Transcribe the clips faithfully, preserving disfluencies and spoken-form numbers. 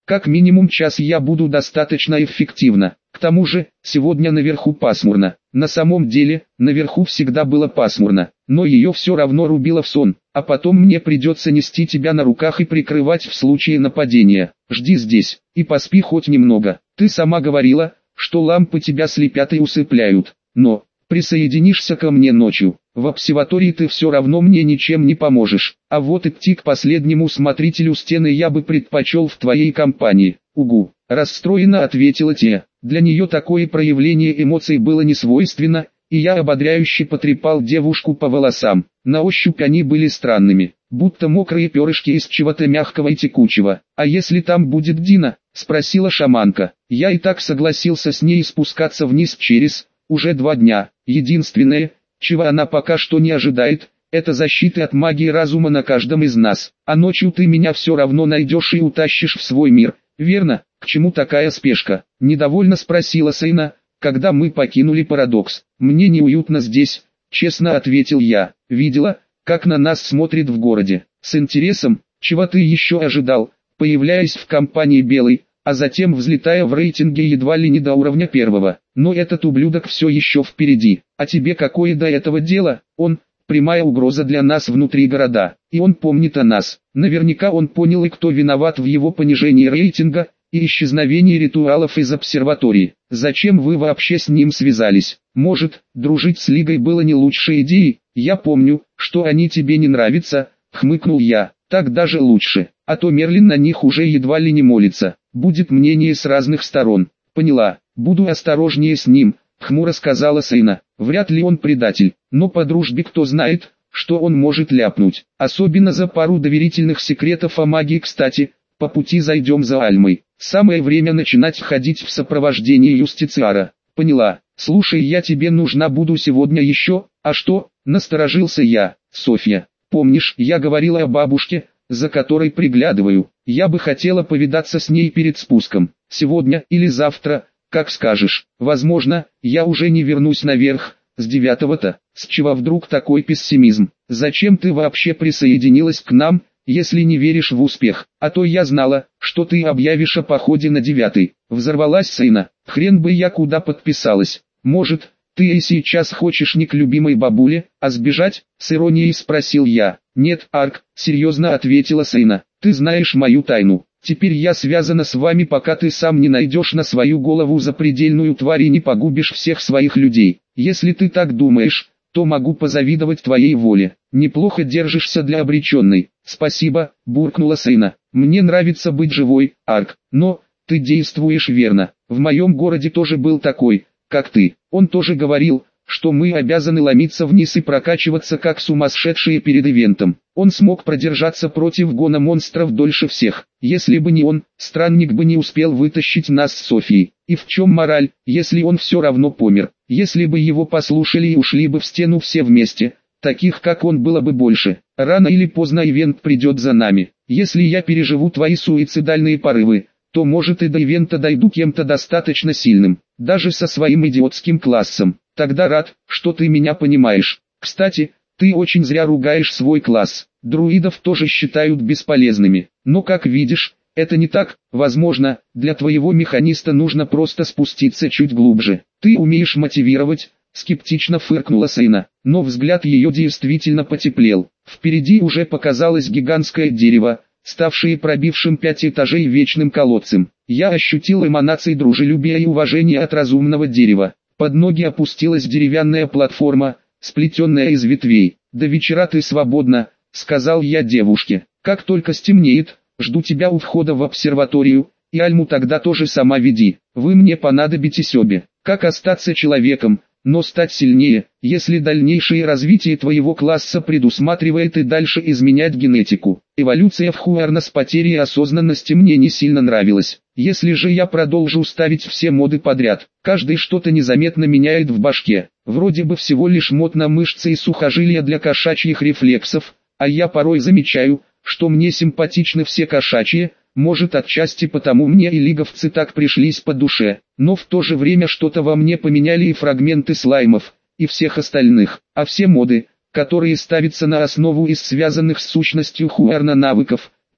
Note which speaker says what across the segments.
Speaker 1: Как минимум час я буду достаточно эффективно. К тому же, сегодня наверху пасмурно. На самом деле, наверху всегда было пасмурно, но ее все равно рубило в сон. А потом мне придется нести тебя на руках и прикрывать в случае нападения. Жди здесь, и поспи хоть немного. Ты сама говорила, что лампы тебя слепят и усыпляют. Но, присоединишься ко мне ночью. В обсерватории ты все равно мне ничем не поможешь. А вот идти к последнему смотрителю стены я бы предпочел в твоей компании. Угу. Расстроенно ответила Тея. Для нее такое проявление эмоций было не свойственно, и я ободряюще потрепал девушку по волосам. На ощупь они были странными, будто мокрые перышки из чего-то мягкого и текучего. «А если там будет Дина?» – спросила шаманка. Я и так согласился с ней спускаться вниз через, уже два дня. Единственное, чего она пока что не ожидает, это защиты от магии разума на каждом из нас. А ночью ты меня все равно найдешь и утащишь в свой мир, верно? К чему такая спешка? Недовольно спросила Сейна, когда мы покинули парадокс. Мне неуютно здесь, честно ответил я. Видела, как на нас смотрит в городе. С интересом, чего ты еще ожидал, появляясь в компании Белой, а затем взлетая в рейтинге едва ли не до уровня первого. Но этот ублюдок все еще впереди. А тебе какое до этого дело? Он прямая угроза для нас внутри города. И он помнит о нас. Наверняка он понял, и кто виноват в его понижении рейтинга и исчезновении ритуалов из обсерватории. Зачем вы вообще с ним связались? Может, дружить с Лигой было не лучшей идеей? Я помню, что они тебе не нравятся, хмыкнул я. Так даже лучше, а то Мерлин на них уже едва ли не молится. Будет мнение с разных сторон. Поняла, буду осторожнее с ним, хмуро сказала Сейна. Вряд ли он предатель, но по дружбе кто знает, что он может ляпнуть. Особенно за пару доверительных секретов о магии. Кстати, по пути зайдем за Альмой. Самое время начинать ходить в сопровождении юстициара. Поняла. Слушай, я тебе нужна буду сегодня еще. А что? Насторожился я. Софья, помнишь, я говорила о бабушке, за которой приглядываю. Я бы хотела повидаться с ней перед спуском. Сегодня или завтра, как скажешь. Возможно, я уже не вернусь наверх. С девятого-то. С чего вдруг такой пессимизм? Зачем ты вообще присоединилась к нам, если не веришь в успех? А то я знала, что ты объявишь о походе на девятый. Взорвалась Сейна. Хрен бы я куда подписалась. Может, ты и сейчас хочешь не к любимой бабуле, а сбежать? С иронией спросил я. Нет, Арк, серьезно ответила Сейна. Ты знаешь мою тайну. Теперь я связана с вами, пока ты сам не найдешь на свою голову запредельную тварь и не погубишь всех своих людей. Если ты так думаешь, то могу позавидовать твоей воле. Неплохо держишься для обреченной. Спасибо, буркнула Сейна. Мне нравится быть живой, Арк, но ты действуешь верно. В моем городе тоже был такой, как ты. Он тоже говорил, что мы обязаны ломиться вниз и прокачиваться как сумасшедшие перед ивентом. Он смог продержаться против гона монстров дольше всех. Если бы не он, странник бы не успел вытащить нас с Софией. И в чем мораль, если он все равно помер? Если бы его послушали и ушли бы в стену все вместе, таких как он было бы больше. Рано или поздно ивент придет за нами. Если я переживу твои суицидальные порывы, то может и до ивента дойду кем-то достаточно сильным, даже со своим идиотским классом. Тогда рад, что ты меня понимаешь. Кстати, ты очень зря ругаешь свой класс. Друидов тоже считают бесполезными. Но как видишь, это не так. Возможно, для твоего механиста нужно просто спуститься чуть глубже. Ты умеешь мотивировать, скептично фыркнула Сейна. Но взгляд ее действительно потеплел. Впереди уже показалось гигантское дерево, ставшее пробившим пять этажей вечным колодцем. Я ощутил эманации дружелюбия и уважения от разумного дерева. Под ноги опустилась деревянная платформа, сплетенная из ветвей. «До вечера ты свободна», — сказал я девушке. «Как только стемнеет, жду тебя у входа в обсерваторию, и Альму тогда тоже сама веди. Вы мне понадобитесь обе. Как остаться человеком, но стать сильнее, если дальнейшее развитие твоего класса предусматривает и дальше изменять генетику? Эволюция в Хуарна с потерей осознанности мне не сильно нравилась. Если же я продолжу ставить все моды подряд, каждый что-то незаметно меняет в башке. Вроде бы всего лишь мод на мышцы и сухожилия для кошачьих рефлексов, а я порой замечаю, что мне симпатичны все кошачьи. Может, отчасти потому мне и лиговцы так пришлись по душе, но в то же время что-то во мне поменяли и фрагменты слаймов, и всех остальных, а все моды, которые ставятся на основу из связанных с сущностью Хуарна навыков,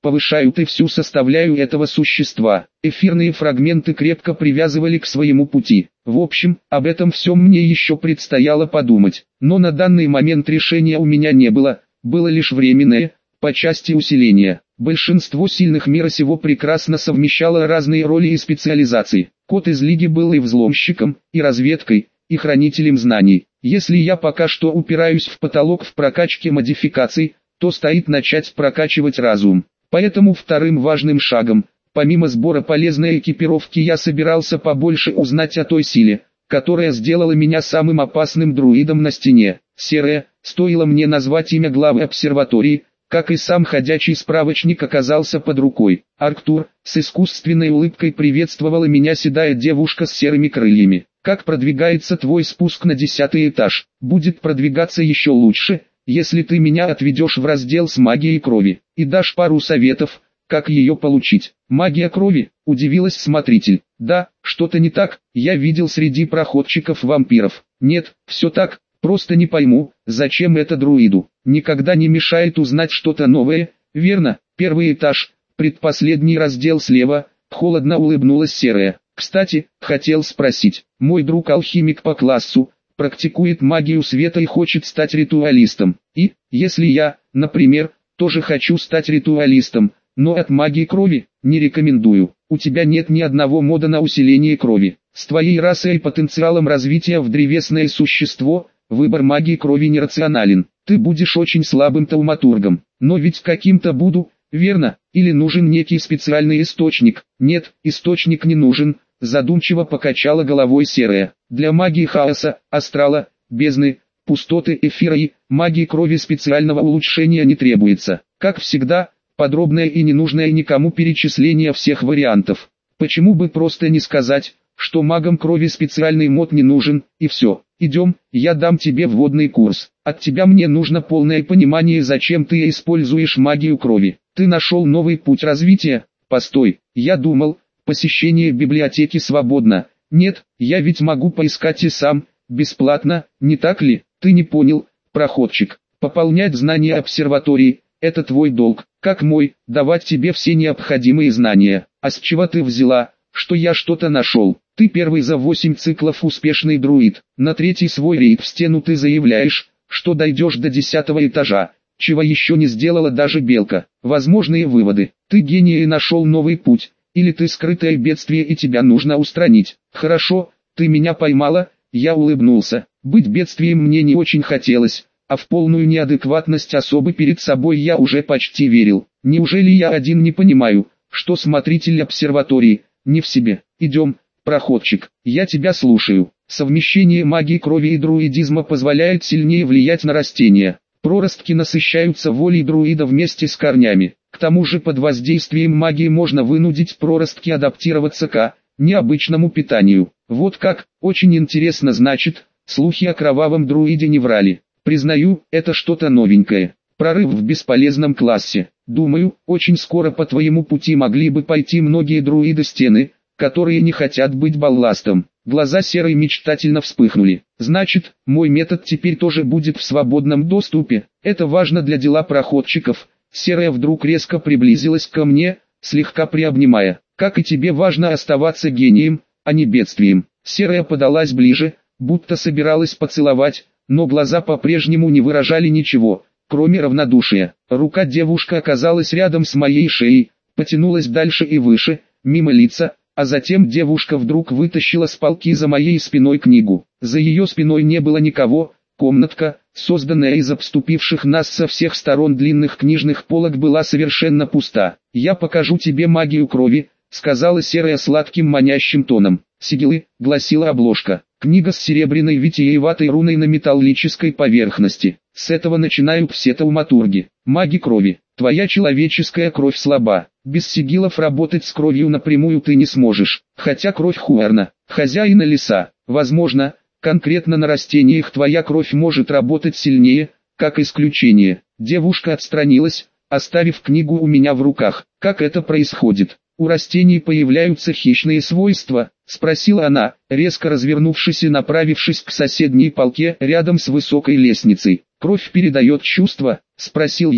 Speaker 1: повышают и всю составляю этого существа. Эфирные фрагменты крепко привязывали к своему пути. В общем, об этом всем мне еще предстояло подумать. Но на данный момент решения у меня не было, было лишь временное, по части усиления. Большинство сильных мира сего прекрасно совмещало разные роли и специализации. Кот из Лиги был и взломщиком, и разведкой, и хранителем знаний. Если я пока что упираюсь в потолок в прокачке модификаций, то стоит начать прокачивать разум. Поэтому вторым важным шагом, помимо сбора полезной экипировки, я собирался побольше узнать о той силе, которая сделала меня самым опасным друидом на стене. Серая, стоило мне назвать имя главы обсерватории, как и сам ходячий справочник оказался под рукой. Арктур, с искусственной улыбкой приветствовала меня седая девушка с серыми крыльями. Как продвигается твой спуск на десятый этаж? Будет продвигаться еще лучше, если ты меня отведешь в раздел с магией крови, и дашь пару советов, как ее получить. Магия крови, удивилась смотритель. Да, что-то не так, я видел среди проходчиков вампиров. Нет, все так, просто не пойму, зачем это друиду. Никогда не мешает узнать что-то новое, верно? Первый этаж, предпоследний раздел слева, холодно улыбнулась серая. Кстати, хотел спросить, мой друг алхимик по классу, практикует магию света и хочет стать ритуалистом. И, если я, например, тоже хочу стать ритуалистом, но от магии крови, не рекомендую. У тебя нет ни одного мода на усиление крови. С твоей расой и потенциалом развития в древесное существо, выбор магии крови нерационален. Ты будешь очень слабым тауматургом. Но ведь каким-то буду, верно? Или нужен некий специальный источник? Нет, источник не нужен. Задумчиво покачала головой серая. Для магии хаоса, астрала, бездны, пустоты, эфира и магии крови специального улучшения не требуется. Как всегда, подробное и ненужное никому перечисление всех вариантов. Почему бы просто не сказать, что магам крови специальный мод не нужен, и все. Идем, я дам тебе вводный курс. От тебя мне нужно полное понимание, зачем ты используешь магию крови. Ты нашел новый путь развития? Постой, я думал, посещение библиотеки свободно. Нет, я ведь могу поискать и сам, бесплатно, не так ли? Ты не понял, проходчик. Пополнять знания обсерватории – это твой долг, как мой, давать тебе все необходимые знания. А с чего ты взяла, что я что-то нашел? Ты первый за восемь циклов успешный друид. На третий свой рейд в стену ты заявляешь, что дойдешь до десятого этажа, чего еще не сделала даже белка. Возможные выводы. Ты гений и нашел новый путь. Или ты скрытое бедствие и тебя нужно устранить. Хорошо, ты меня поймала, я улыбнулся. Быть бедствием мне не очень хотелось, а в полную неадекватность особы перед собой я уже почти верил. Неужели я один не понимаю, что смотритель обсерватории, не в себе? Идем, проходчик, я тебя слушаю. Совмещение магии крови и друидизма позволяет сильнее влиять на растения. Проростки насыщаются волей друида вместе с корнями. К тому же под воздействием магии можно вынудить проростки адаптироваться к необычному питанию. Вот как, очень интересно, значит, слухи о кровавом друиде не врали. Признаю, это что-то новенькое. Прорыв в бесполезном классе. Думаю, очень скоро по твоему пути могли бы пойти многие друиды-стены, которые не хотят быть балластом. Глаза серой мечтательно вспыхнули. Значит, мой метод теперь тоже будет в свободном доступе. Это важно для дела проходчиков. Серая вдруг резко приблизилась ко мне, слегка приобнимая. Как и тебе важно оставаться гением, а не бедствием. Серая подалась ближе, будто собиралась поцеловать, но глаза по-прежнему не выражали ничего, кроме равнодушия. Рука девушки оказалась рядом с моей шеей, потянулась дальше и выше, мимо лица, а затем девушка вдруг вытащила с полки за моей спиной книгу. За ее спиной не было никого, комнатка, созданная из обступивших нас со всех сторон длинных книжных полок, была совершенно пуста. «Я покажу тебе магию крови», — сказала серая сладким манящим тоном. «Сигилы», — гласила обложка. Книга с серебряной витиеватой руной на металлической поверхности. С этого начинают все тауматурги. Маги крови. Твоя человеческая кровь слаба. Без сигилов работать с кровью напрямую ты не сможешь. Хотя кровь Хуарна, хозяина леса, возможно, конкретно на растениях твоя кровь может работать сильнее, как исключение. Девушка отстранилась, оставив книгу у меня в руках. Как это происходит? У растений появляются хищные свойства, спросила она, резко развернувшись и направившись к соседней полке рядом с высокой лестницей. Кровь передает чувства, спросил я.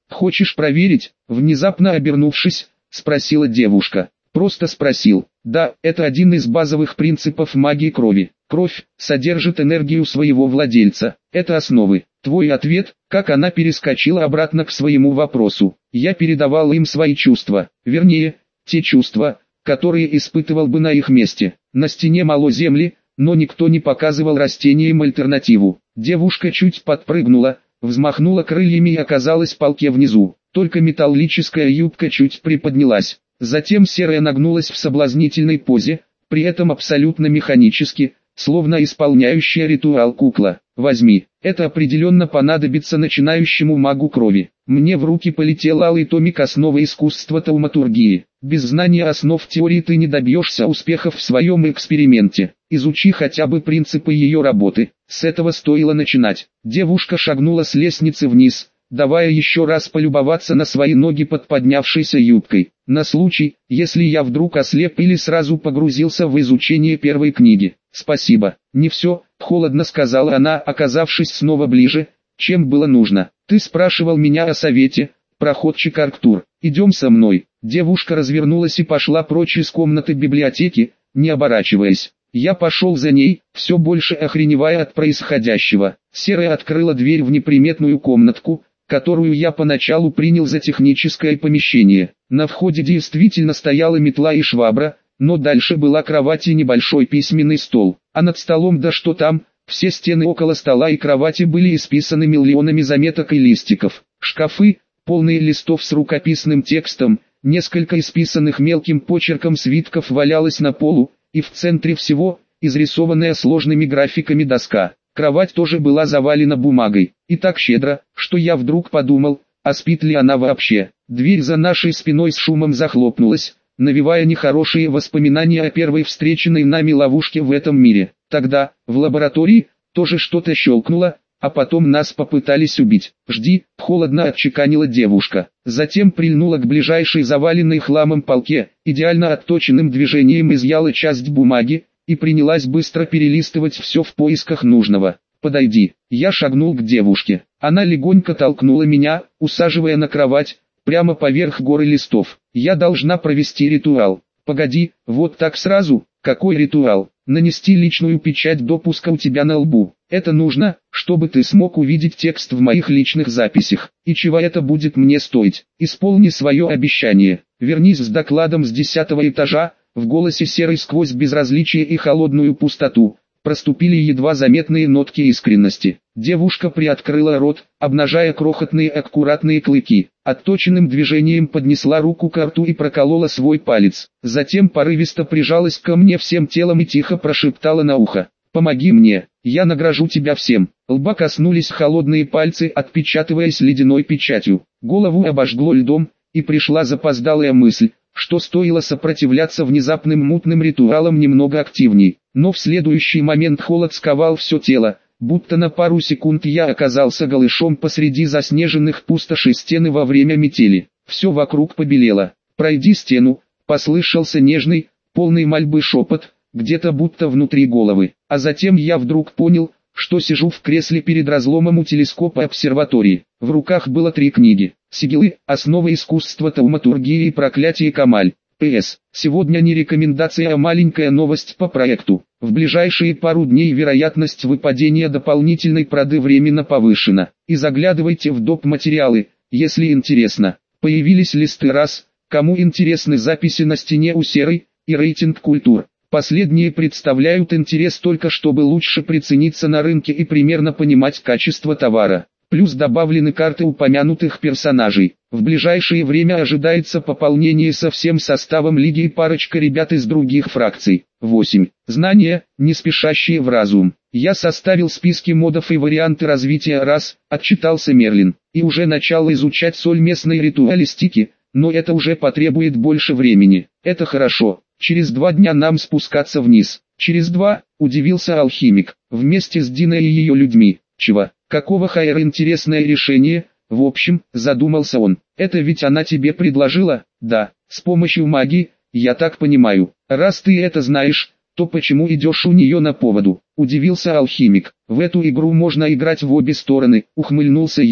Speaker 1: Хочешь проверить? Внезапно обернувшись, спросила девушка. Просто спросил. Да, это один из базовых принципов магии крови. Кровь содержит энергию своего владельца. Это основы. Твой ответ, как она перескочила обратно к своему вопросу. Я передавал им свои чувства. Вернее, те чувства, которые испытывал бы на их месте. На стене мало земли, но никто не показывал растениям альтернативу. Девушка чуть подпрыгнула, взмахнула крыльями и оказалась в полке внизу. Только металлическая юбка чуть приподнялась. Затем серая нагнулась в соблазнительной позе, при этом абсолютно механически, словно исполняющая ритуал кукла. Возьми, это определенно понадобится начинающему магу крови. Мне в руки полетел алый томик «Основы искусства тауматургии». Без знания основ теории ты не добьешься успехов в своем эксперименте. Изучи хотя бы принципы ее работы. С этого стоило начинать. Девушка шагнула с лестницы вниз, давая еще раз полюбоваться на свои ноги под поднявшейся юбкой. На случай, если я вдруг ослеп или сразу погрузился в изучение первой книги. Спасибо. Не все, холодно сказала она, оказавшись снова ближе, чем было нужно. Ты спрашивал меня о совете, проходчик Арктур. Идем со мной. Девушка развернулась и пошла прочь из комнаты библиотеки, не оборачиваясь. Я пошел за ней, все больше охреневая от происходящего. Серая открыла дверь в неприметную комнатку, которую я поначалу принял за техническое помещение. На входе действительно стояла метла и швабра, но дальше была кровать и небольшой письменный стол. А над столом, да что там, все стены около стола и кровати были исписаны миллионами заметок и листиков. Шкафы, полные листов с рукописным текстом, несколько исписанных мелким почерком свитков валялось на полу, и в центре всего, изрисованная сложными графиками доска. Кровать тоже была завалена бумагой, и так щедро, что я вдруг подумал, а спит ли она вообще. Дверь за нашей спиной с шумом захлопнулась, навевая нехорошие воспоминания о первой встреченной нами ловушке в этом мире. Тогда, в лаборатории, тоже что-то щелкнуло, а потом нас попытались убить. «Жди», — холодно отчеканила девушка. Затем прильнула к ближайшей заваленной хламом полке, идеально отточенным движением изъяла часть бумаги, и принялась быстро перелистывать все в поисках нужного. «Подойди». Я шагнул к девушке. Она легонько толкнула меня, усаживая на кровать, прямо поверх горы листов. «Я должна провести ритуал». «Погоди, вот так сразу?» «Какой ритуал?» «Нанести личную печать допуска у тебя на лбу. Это нужно, чтобы ты смог увидеть текст в моих личных записях. И чего это будет мне стоить? Исполни свое обещание. Вернись с докладом с десятого этажа». В голосе серой сквозь безразличие и холодную пустоту проступили едва заметные нотки искренности. Девушка приоткрыла рот, обнажая крохотные аккуратные клыки. Отточенным движением поднесла руку к рту и проколола свой палец. Затем порывисто прижалась ко мне всем телом и тихо прошептала на ухо: «Помоги мне, я награжу тебя всем». Лба коснулись холодные пальцы, отпечатываясь ледяной печатью. Голову обожгло льдом, и пришла запоздалая мысль, что стоило сопротивляться внезапным мутным ритуалам немного активней. Но в следующий момент холод сковал все тело, будто на пару секунд я оказался голышом посреди заснеженных пустошей стены во время метели. Все вокруг побелело. «Пройди стену», — послышался нежный, полный мольбы шепот, где-то будто внутри головы. А затем я вдруг понял, что сижу в кресле перед разломом у телескопа обсерватории. В руках было три книги: «Сигилы. Основы искусства тауматургии» и «Проклятие Камаль». П С. Сегодня не рекомендация, а маленькая новость по проекту. В ближайшие пару дней вероятность выпадения дополнительной проды временно повышена. И заглядывайте в доп. Материалы, если интересно. Появились листы раз, кому интересны записи на стене у серой, и рейтинг культур. Последние представляют интерес только чтобы лучше прицениться на рынке и примерно понимать качество товара. Плюс добавлены карты упомянутых персонажей. В ближайшее время ожидается пополнение со всем составом лиги и парочка ребят из других фракций. восемь. Знания, не спешащие в разум. Я составил списки модов и варианты развития рас, отчитался Мерлин, и уже начал изучать соль местной ритуалистики, но это уже потребует больше времени. Это хорошо. Через два дня нам спускаться вниз. Через два, удивился алхимик, вместе с Диной и ее людьми. Чего? Какого хайра, интересное решение? В общем, задумался он. Это ведь она тебе предложила? Да, с помощью магии, я так понимаю. Раз ты это знаешь, то почему идешь у нее на поводу? Удивился алхимик. В эту игру можно играть в обе стороны, ухмыльнулся я.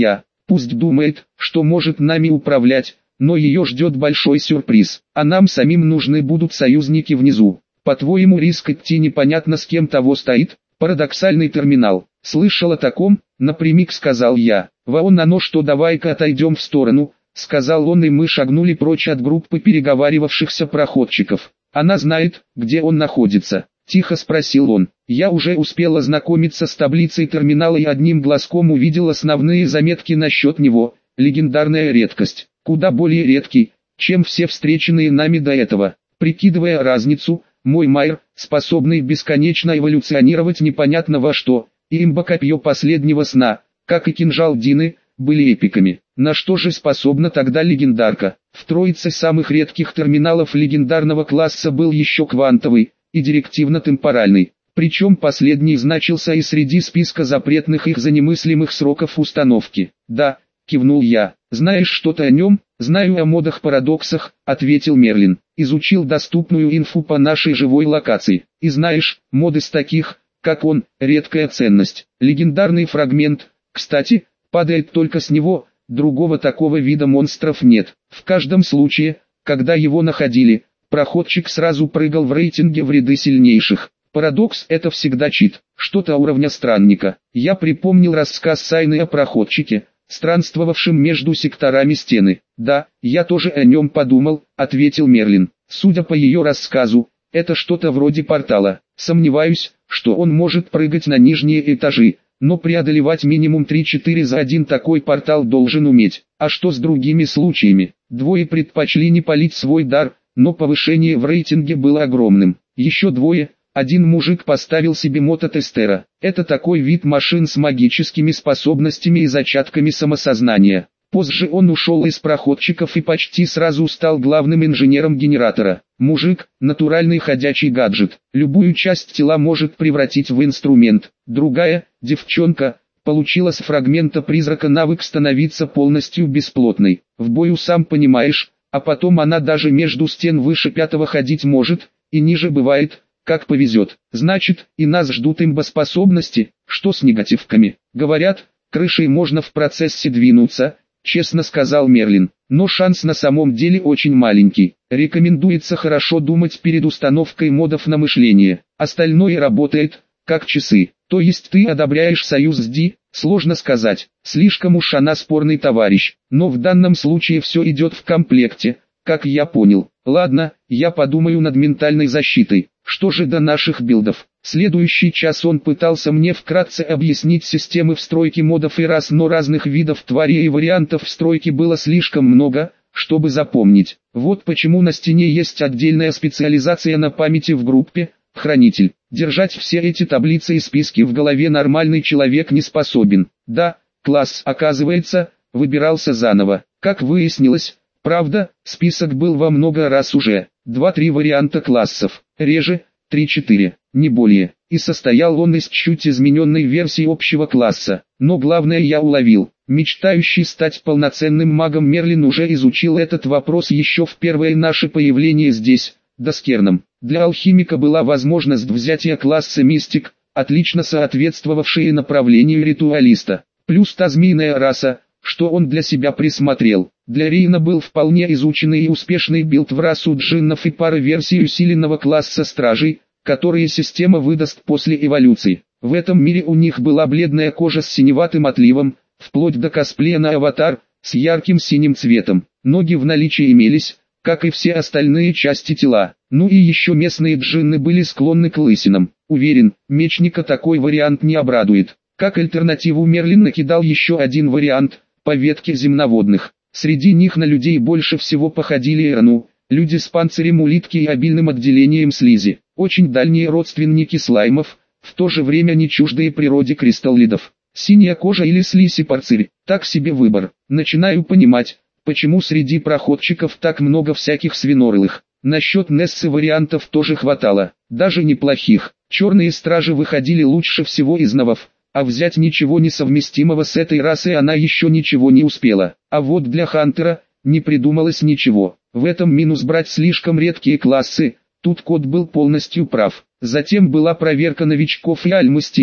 Speaker 1: Пусть думает, что может нами управлять, но ее ждет большой сюрприз. А нам самим нужны будут союзники внизу. По-твоему, риск идти непонятно с кем того стоит? Парадоксальный терминал. Слышал о таком? Напрямик сказал я. Вон оно что, давай-ка отойдем в сторону, сказал он, и мы шагнули прочь от группы переговаривавшихся проходчиков. Она знает, где он находится? Тихо спросил он. Я уже успел ознакомиться с таблицей терминала и одним глазком увидел основные заметки насчет него. Легендарная редкость. Куда более редкий, чем все встреченные нами до этого. Прикидывая разницу, мой Майер, способный бесконечно эволюционировать непонятно во что, и имба-копье последнего сна, как и кинжал Дины, были эпиками. На что же способна тогда легендарка? В троице самых редких терминалов легендарного класса был еще квантовый и директивно-темпоральный. Причем последний значился и среди списка запретных их за немыслимых сроков установки. Да, кивнул я. Знаешь что-то о нем? Знаю о модах-парадоксах, ответил Мерлин. Изучил доступную инфу по нашей живой локации. И знаешь, моды с таких, как он, редкая ценность. Легендарный фрагмент, кстати, падает только с него, другого такого вида монстров нет. В каждом случае, когда его находили, проходчик сразу прыгал в рейтинге в ряды сильнейших. Парадокс — это всегда чит, что-то уровня странника. Я припомнил рассказ Сайны о проходчике, странствовавшем между секторами стены. «Да, я тоже о нем подумал», — ответил Мерлин. «Судя по ее рассказу, это что-то вроде портала. Сомневаюсь, что он может прыгать на нижние этажи, но преодолевать минимум три-четыре за один такой портал должен уметь. А что с другими случаями? Двое предпочли не палить свой дар, но повышение в рейтинге было огромным. Еще двое. Один мужик поставил себе мототестера. Это такой вид машин с магическими способностями и зачатками самосознания. Позже он ушел из проходчиков и почти сразу стал главным инженером генератора. Мужик – натуральный ходячий гаджет. Любую часть тела может превратить в инструмент. Другая, девчонка, получила с фрагмента призрака навык становиться полностью бесплотной. В бою сам понимаешь, а потом она даже между стен выше пятого ходить может, и ниже бывает, как повезет. Значит, и нас ждут имбоспособности. Что с негативками? Говорят, крышей можно в процессе двинуться, честно сказал Мерлин. Но шанс на самом деле очень маленький. Рекомендуется хорошо думать перед установкой модов на мышление. Остальное работает, как часы. То есть ты одобряешь союз с Ди? Сложно сказать. Слишком уж она спорный товарищ. Но в данном случае все идет в комплекте, как я понял. Ладно, я подумаю над ментальной защитой. Что же до наших билдов? Следующий час он пытался мне вкратце объяснить системы встройки модов и рас, но разных видов тварей и вариантов встройки было слишком много, чтобы запомнить. Вот почему на стене есть отдельная специализация на памяти в группе «Хранитель». Держать все эти таблицы и списки в голове нормальный человек не способен. Да, класс, оказывается, выбирался заново. Как выяснилось, правда, список был во много раз уже. Два-три варианта классов, реже, три-четыре, не более. И состоял он из чуть измененной версии общего класса. Но главное я уловил. Мечтающий стать полноценным магом Мерлин уже изучил этот вопрос еще в первое наше появление здесь, Доскерном. Для алхимика была возможность взятия класса мистик, отлично соответствовавшие направлению ритуалиста. Плюс та змеиная раса, что он для себя присмотрел. Для Рейна был вполне изученный и успешный билд в расу джиннов и пара версий усиленного класса стражей, которые система выдаст после эволюции. В этом мире у них была бледная кожа с синеватым отливом, вплоть до косплея на аватар, с ярким синим цветом. Ноги в наличии имелись, как и все остальные части тела. Ну и еще местные джинны были склонны к лысинам. Уверен, мечника такой вариант не обрадует. Как альтернативу Мерлин накидал еще один вариант, по ветке земноводных. Среди них на людей больше всего походили Эрану, люди с панцирем улитки и обильным отделением слизи. Очень дальние родственники слаймов, в то же время не чуждые природе кристаллидов. Синяя кожа или слизь и панцирь, так себе выбор. Начинаю понимать, почему среди проходчиков так много всяких свинорылых. Насчет Нессы вариантов тоже хватало, даже неплохих. Черные стражи выходили лучше всего из новов. А взять ничего несовместимого с этой расой она еще ничего не успела. А вот для Хантера не придумалось ничего. В этом минус брать слишком редкие классы, тут код был полностью прав. Затем была проверка новичков и альмастией,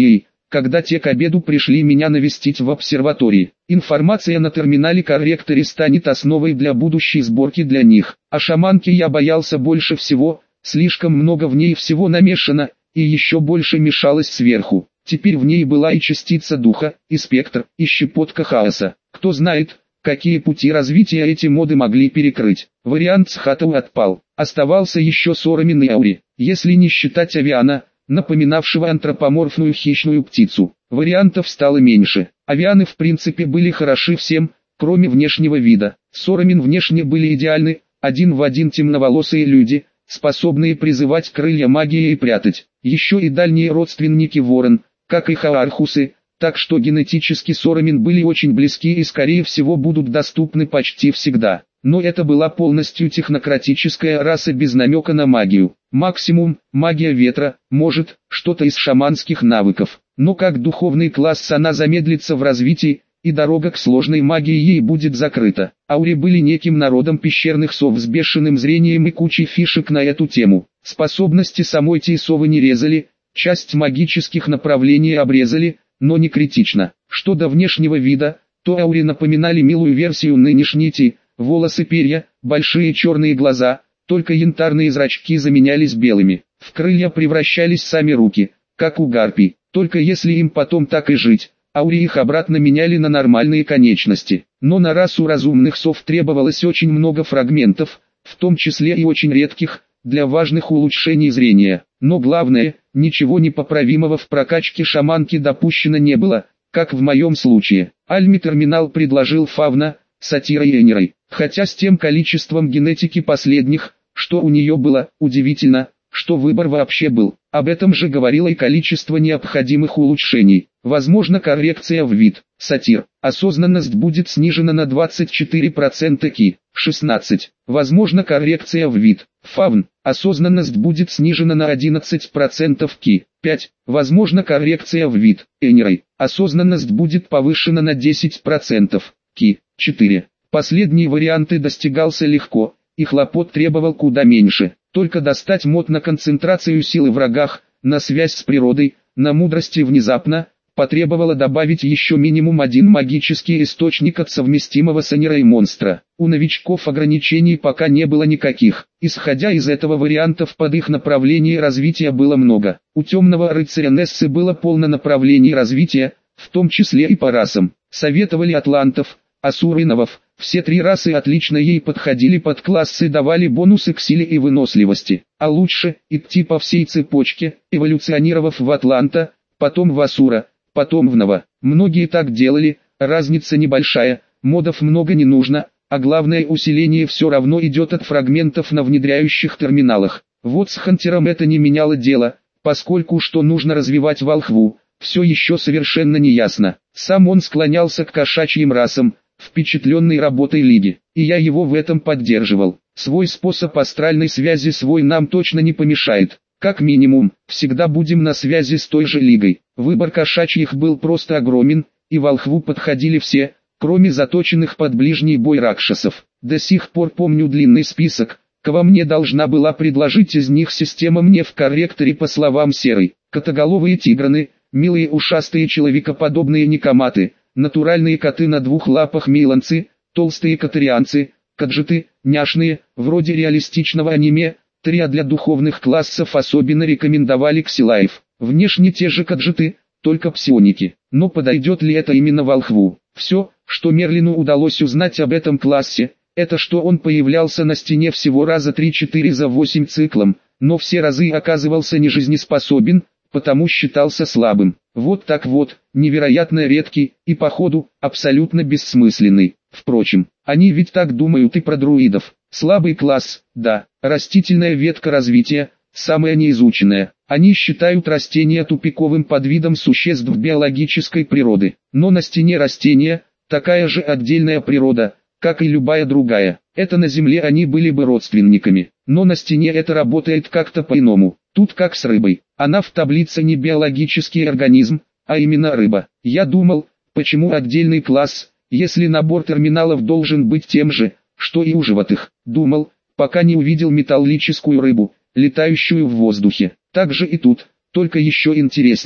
Speaker 1: когда те к обеду пришли меня навестить в обсерватории. Информация на терминале-корректоре станет основой для будущей сборки для них. А шаманки я боялся больше всего, слишком много в ней всего намешано, и еще больше мешалось сверху. Теперь в ней была и частица духа, и спектр, и щепотка хаоса. Кто знает, какие пути развития эти моды могли перекрыть. Вариант с Хатау отпал. Оставался еще Сорамин и Аури, если не считать Авиана, напоминавшего антропоморфную хищную птицу. Вариантов стало меньше. Авианы в принципе были хороши всем, кроме внешнего вида. Сорамин внешне были идеальны, один в один темноволосые люди, способные призывать крылья магии и прятать. Еще и дальние родственники ворон, как и хаархусы, так что генетически Сорамин были очень близки и скорее всего будут доступны почти всегда. Но это была полностью технократическая раса без намека на магию. Максимум, магия ветра, может, что-то из шаманских навыков. Но как духовный класс она замедлится в развитии, и дорога к сложной магии ей будет закрыта. Аури были неким народом пещерных сов с бешеным зрением и кучей фишек на эту тему. Способности самой те совы не резали, часть магических направлений обрезали, но не критично. Что до внешнего вида, то Аури напоминали милую версию нынешней Ти. Волосы, перья, большие черные глаза, только янтарные зрачки заменялись белыми. В крылья превращались сами руки, как у гарпий, только если им потом так и жить. Аури их обратно меняли на нормальные конечности. Но на расу разумных сов требовалось очень много фрагментов, в том числе и очень редких, для важных улучшений зрения. Но главное, ничего непоправимого в прокачке шаманки допущено не было, как в моем случае. Альми-терминал предложил Фавна, Сатира и Энирой, хотя с тем количеством генетики последних, что у нее было, удивительно, что выбор вообще был. Об этом же говорило и количество необходимых улучшений. Возможно коррекция в вид, Сатир, осознанность будет снижена на двадцать четыре процента Ки, шестнадцать. Возможно коррекция в вид, Фавн, осознанность будет снижена на одиннадцать процентов Ки, пять. Возможно коррекция в вид, Энирой, осознанность будет повышена на десять процентов Ки, четыре. Последние варианты достигался легко, и хлопот требовал куда меньше. Только достать мод на концентрацию силы в врагах, на связь с природой, на мудрости внезапно, потребовало добавить еще минимум один магический источник от совместимого с Энирой монстра. У новичков ограничений пока не было никаких. Исходя из этого вариантов под их направление развития было много. У темного рыцаря Нессы было полно направлений развития, в том числе и по расам. Советовали атлантов, асуринов, все три расы отлично ей подходили под классы, давали бонусы к силе и выносливости. А лучше идти по всей цепочке, эволюционировав в атланта, потом в асура, потом в нова. Многие так делали, разница небольшая, модов много не нужно, а главное усиление все равно идет от фрагментов на внедряющих терминалах. Вот с Хантером это не меняло дело, поскольку что нужно развивать волхву, все еще совершенно не ясно. Сам он склонялся к кошачьим расам, впечатленный работой Лиги, и я его в этом поддерживал. Свой способ астральной связи свой нам точно не помешает. Как минимум, всегда будем на связи с той же Лигой. Выбор кошачьих был просто огромен, и волхву подходили все, кроме заточенных под ближний бой ракшасов. До сих пор помню длинный список, кого мне должна была предложить из них система мне в корректоре по словам Серой. Котоголовые тиграны, милые ушастые человекоподобные никоматы, натуральные коты на двух лапах миланцы, толстые катарианцы, каджиты, няшные, вроде реалистичного аниме. Триа для духовных классов особенно рекомендовали ксилаев. Внешне те же каджиты, только псионики. Но подойдет ли это именно волхву? Все, что Мерлину удалось узнать об этом классе, это что он появлялся на стене всего раза три-четыре за восемь циклом, но все разы оказывался нежизнеспособен, потому считался слабым. Вот так вот, невероятно редкий, и походу, абсолютно бессмысленный. Впрочем, они ведь так думают и про друидов. Слабый класс, да, растительная ветка развития, самая неизученная. Они считают растения тупиковым подвидом существ биологической природы. Но на стене растения, такая же отдельная природа, как и любая другая. Это на Земле они были бы родственниками. Но на стене это работает как-то по-иному. Тут как с рыбой. Она в таблице не биологический организм, а именно рыба. Я думал, почему отдельный класс, если набор терминалов должен быть тем же, что и у животных. Думал, пока не увидел металлическую рыбу, летающую в воздухе. Так же и тут, только еще интереснее.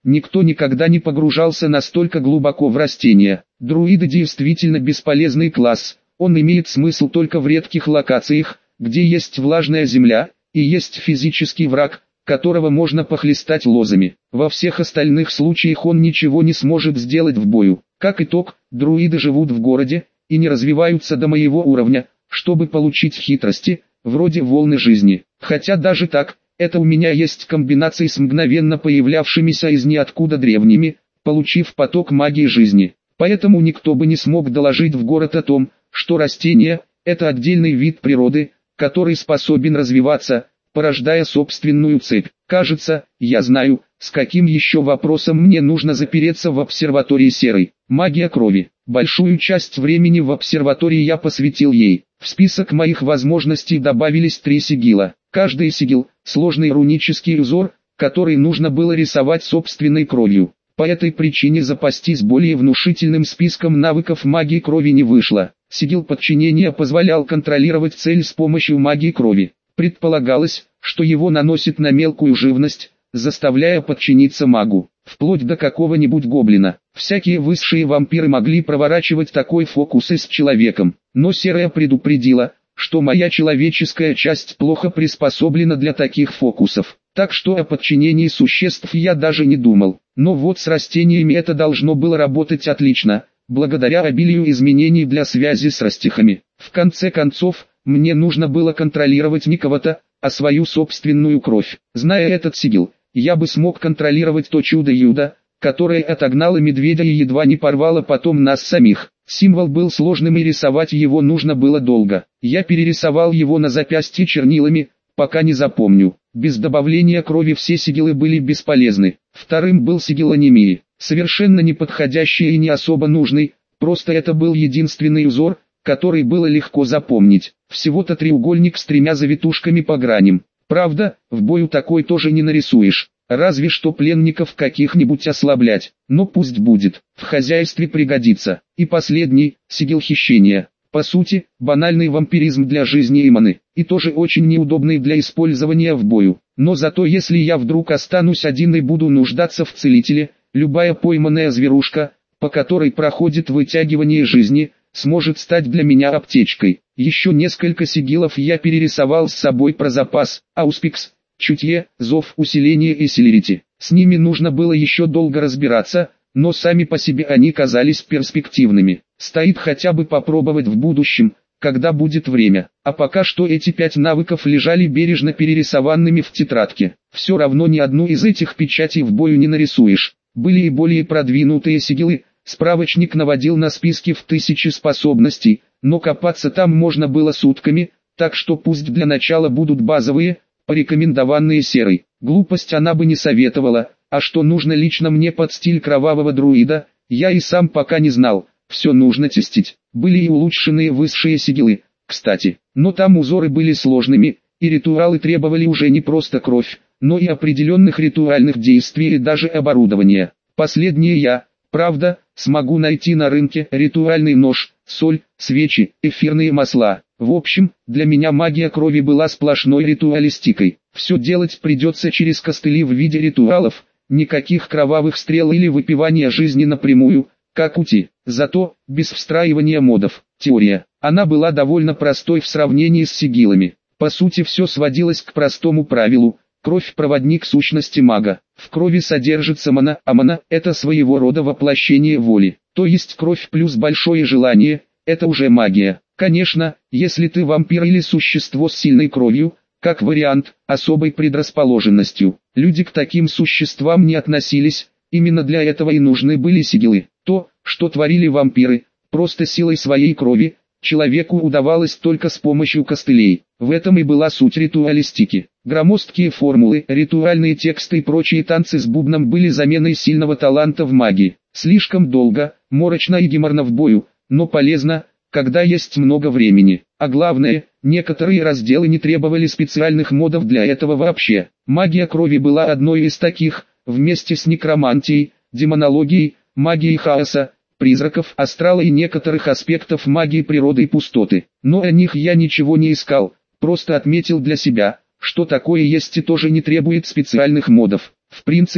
Speaker 1: никто никогда не погружался настолько глубоко в растения. Друиды действительно бесполезный класс, он имеет смысл только в редких локациях, где есть влажная земля, и есть физический враг, которого можно похлестать лозами. Во всех остальных случаях он ничего не сможет сделать в бою. Как итог, друиды живут в городе, и не развиваются до моего уровня, чтобы получить хитрости, вроде волны жизни. Хотя даже так, это у меня есть комбинации с мгновенно появлявшимися из ниоткуда древними, получив поток магии жизни. Поэтому никто бы не смог доложить в город о том, что растение – это отдельный вид природы, который способен развиваться, порождая собственную цепь. Кажется, я знаю, с каким еще вопросом мне нужно запереться в обсерватории серой. Магия крови. Большую часть времени в обсерватории я посвятил ей. В список моих возможностей добавились три сигила. Каждый сигил – сложный рунический узор, который нужно было рисовать собственной кровью. По этой причине запастись более внушительным списком навыков магии крови не вышло. Сигил подчинения позволял контролировать цель с помощью магии крови. Предполагалось, что его наносит на мелкую живность, заставляя подчиниться магу, вплоть до какого-нибудь гоблина. Всякие высшие вампиры могли проворачивать такой фокус и с человеком, но Серая предупредила, что моя человеческая часть плохо приспособлена для таких фокусов, так что о подчинении существ я даже не думал. Но вот с растениями это должно было работать отлично, благодаря обилию изменений для связи с растихами. В конце концов, мне нужно было контролировать не кого-то, а свою собственную кровь. Зная этот сигил, я бы смог контролировать то чудо-юдо, которое отогнало медведя и едва не порвало потом нас самих. Символ был сложным и рисовать его нужно было долго. Я перерисовал его на запястье чернилами, пока не запомню. Без добавления крови все сигилы были бесполезны. Вторым был сигил анемии, совершенно неподходящий и не особо нужный, просто это был единственный узор, который было легко запомнить. Всего-то треугольник с тремя завитушками по граням. Правда, в бою такой тоже не нарисуешь, разве что пленников каких-нибудь ослаблять, но пусть будет, в хозяйстве пригодится. И последний, сигил хищения. По сути, банальный вампиризм для жизни Иманы, и тоже очень неудобный для использования в бою. Но зато если я вдруг останусь один и буду нуждаться в целителе, любая пойманная зверушка, по которой проходит вытягивание жизни, сможет стать для меня аптечкой. Еще несколько сигилов я перерисовал с собой про запас, ауспикс, чутье, зов, усиление и селерити. С ними нужно было еще долго разбираться, но сами по себе они казались перспективными. Стоит хотя бы попробовать в будущем, когда будет время. А пока что эти пять навыков лежали бережно перерисованными в тетрадке. Все равно ни одну из этих печатей в бою не нарисуешь. Были и более продвинутые сигилы. Справочник наводил на списки в тысячи способностей, но копаться там можно было сутками, так что пусть для начала будут базовые, порекомендованные Серой. Глупость она бы не советовала, а что нужно лично мне под стиль кровавого друида, я и сам пока не знал, все нужно тестить. Были и улучшенные высшие сигилы, кстати, но там узоры были сложными, и ритуалы требовали уже не просто кровь, но и определенных ритуальных действий и даже оборудования. Последнее я, правда, смогу найти на рынке: ритуальный нож, соль, свечи, эфирные масла. В общем, для меня магия крови была сплошной ритуалистикой. Все делать придется через костыли в виде ритуалов, никаких кровавых стрел или выпивания жизни напрямую, как у Ти. Зато, без встраивания модов. Теория. Она была довольно простой в сравнении с сигилами. По сути все сводилось к простому правилу: кровь – проводник сущности мага. В крови содержится мана, а мана – это своего рода воплощение воли. То есть кровь плюс большое желание – это уже магия. Конечно, если ты вампир или существо с сильной кровью, как вариант, особой предрасположенностью. Люди к таким существам не относились, именно для этого и нужны были сигилы. То, что творили вампиры, просто силой своей крови, человеку удавалось только с помощью костылей. В этом и была суть ритуалистики. Громоздкие формулы, ритуальные тексты и прочие танцы с бубном были заменой сильного таланта в магии. Слишком долго, морочно и геморно в бою, но полезно, когда есть много времени. А главное, некоторые разделы не требовали специальных модов для этого вообще. Магия крови была одной из таких, вместе с некромантией, демонологией, магией хаоса, призраков, астрала и некоторых аспектов магии природы и пустоты. Но о них я ничего не искал, просто отметил для себя, что такое есть и тоже не требует специальных модов. В принципе,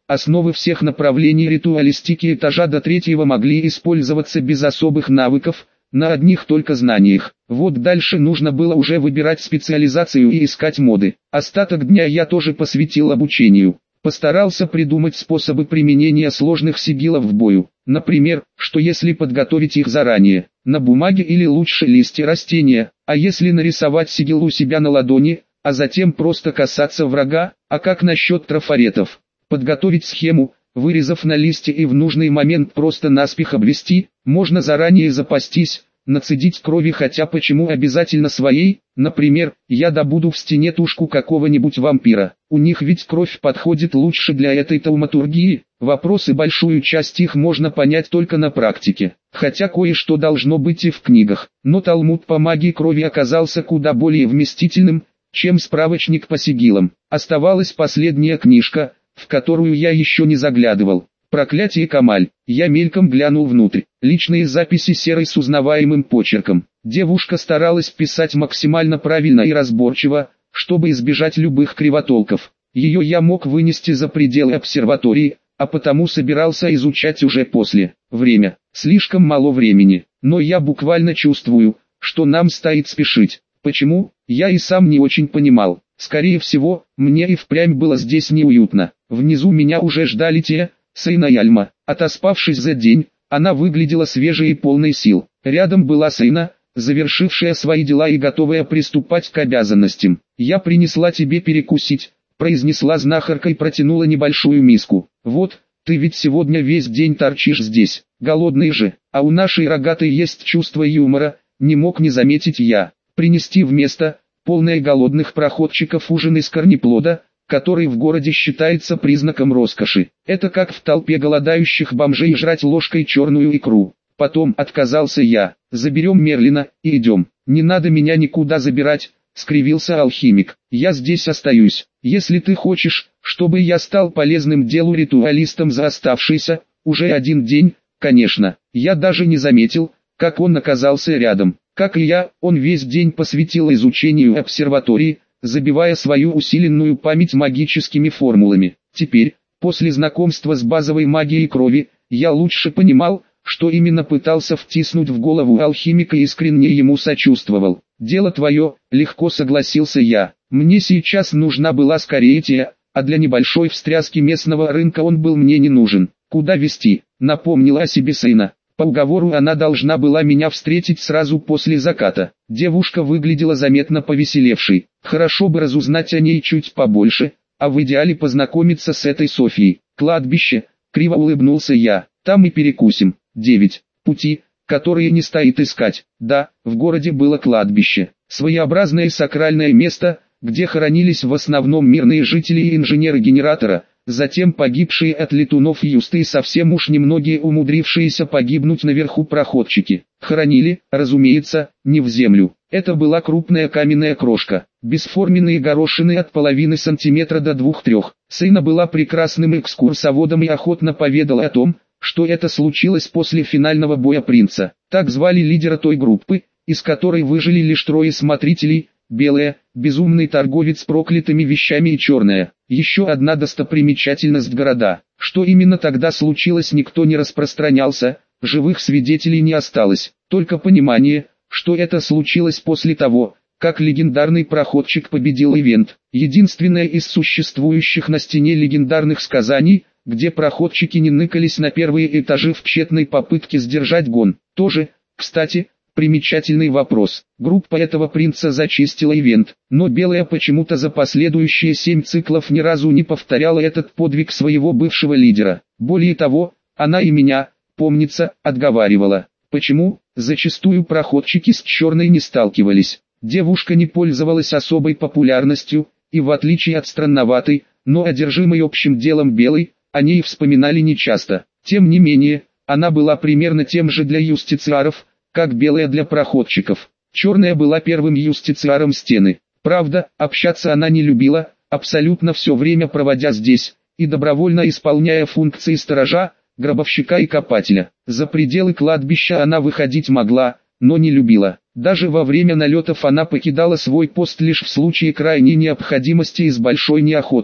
Speaker 1: основы всех направлений ритуалистики этажа до третьего могли использоваться без особых навыков, на одних только знаниях. Вот дальше нужно было уже выбирать специализацию и искать моды. Остаток дня я тоже посвятил обучению. Постарался придумать способы применения сложных сигилов в бою. Например, что если подготовить их заранее, на бумаге или лучше листе растения, а если нарисовать сигил у себя на ладони, а затем просто касаться врага, а как насчет трафаретов? Подготовить схему, вырезав на листе и в нужный момент просто наспех обвести, можно заранее запастись, нацедить крови, хотя почему обязательно своей? Например, я добуду в стене тушку какого-нибудь вампира, у них ведь кровь подходит лучше для этой тауматургии. Вопросы, большую часть их можно понять только на практике, хотя кое-что должно быть и в книгах, но Талмуд по магии крови оказался куда более вместительным, чем справочник по сигилам. Оставалась последняя книжка, в которую я еще не заглядывал. «Проклятие Камаль». Я мельком глянул внутрь. Личные записи серой с узнаваемым почерком. Девушка старалась писать максимально правильно и разборчиво, чтобы избежать любых кривотолков. Ее я мог вынести за пределы обсерватории, а потому собирался изучать уже после. Время. Слишком мало времени. Но я буквально чувствую, что нам стоит спешить. Почему? Я и сам не очень понимал. Скорее всего, мне и впрямь было здесь неуютно. Внизу меня уже ждали те, Сейна и Альма. Отоспавшись за день, она выглядела свежей и полной сил. Рядом была Сейна, завершившая свои дела и готовая приступать к обязанностям. «Я принесла тебе перекусить», — произнесла знахарка и протянула небольшую миску. «Вот, ты ведь сегодня весь день торчишь здесь, голодный же, а у нашей рогатой есть чувство юмора», — не мог не заметить я. «Принести вместо, полное голодных проходчиков, ужин из корнеплода, который в городе считается признаком роскоши. Это как в толпе голодающих бомжей жрать ложкой черную икру». Потом отказался я. «Заберем Мерлина и идем». «Не надо меня никуда забирать», — скривился алхимик. «Я здесь остаюсь. Если ты хочешь, чтобы я стал полезным делу ритуалистом за оставшийся, уже один день, конечно». Я даже не заметил, как он оказался рядом. Как и я, он весь день посвятил изучению обсерватории, забивая свою усиленную память магическими формулами. Теперь, после знакомства с базовой магией крови, я лучше понимал, что именно пытался втиснуть в голову алхимика и искренне ему сочувствовал. «Дело твое», — легко согласился я. Мне сейчас нужна была скорее те, а для небольшой встряски местного рынка он был мне не нужен. «Куда везти?» — напомнила о себе Сейна. По уговору она должна была меня встретить сразу после заката. Девушка выглядела заметно повеселевшей. Хорошо бы разузнать о ней чуть побольше, а в идеале познакомиться с этой Софьей. «Кладбище», — криво улыбнулся я, — «там и перекусим». Девять. Пути, которые не стоит искать. Да, в городе было кладбище. Своеобразное сакральное место, где хоронились в основном мирные жители и инженеры генератора, затем погибшие от летунов Юсты и совсем уж немногие умудрившиеся погибнуть наверху проходчики. Хоронили, разумеется, не в землю. Это была крупная каменная крошка, бесформенные горошины от половины сантиметра до двух-трех. Сейна была прекрасным экскурсоводом и охотно поведала о том, что это случилось после финального боя принца. Так звали лидера той группы, из которой выжили лишь трое смотрителей: Белая, безумный торговец проклятыми вещами, и Черная. Еще одна достопримечательность города. Что именно тогда случилось, никто не распространялся, живых свидетелей не осталось. Только понимание, что это случилось после того, как легендарный проходчик победил ивент. Единственное из существующих на стене легендарных сказаний, где проходчики не ныкались на первые этажи в тщетной попытке сдержать гон. Тоже, кстати, примечательный вопрос. Группа этого принца зачистила ивент, но Белая почему-то за последующие семь циклов ни разу не повторяла этот подвиг своего бывшего лидера. Более того, она и меня, помнится, отговаривала. Почему? Зачастую проходчики с Черной не сталкивались. Девушка не пользовалась особой популярностью, и в отличие от странноватой, но одержимой общим делом Белой, о ней вспоминали нечасто. Тем не менее, она была примерно тем же для юстициаров, как Белая для проходчиков. Черная была первым юстициаром стены. Правда, общаться она не любила, абсолютно все время проводя здесь, и добровольно исполняя функции сторожа, гробовщика и копателя. За пределы кладбища она выходить могла, но не любила. Даже во время налетов она покидала свой пост лишь в случае крайней необходимости и с большой неохотой.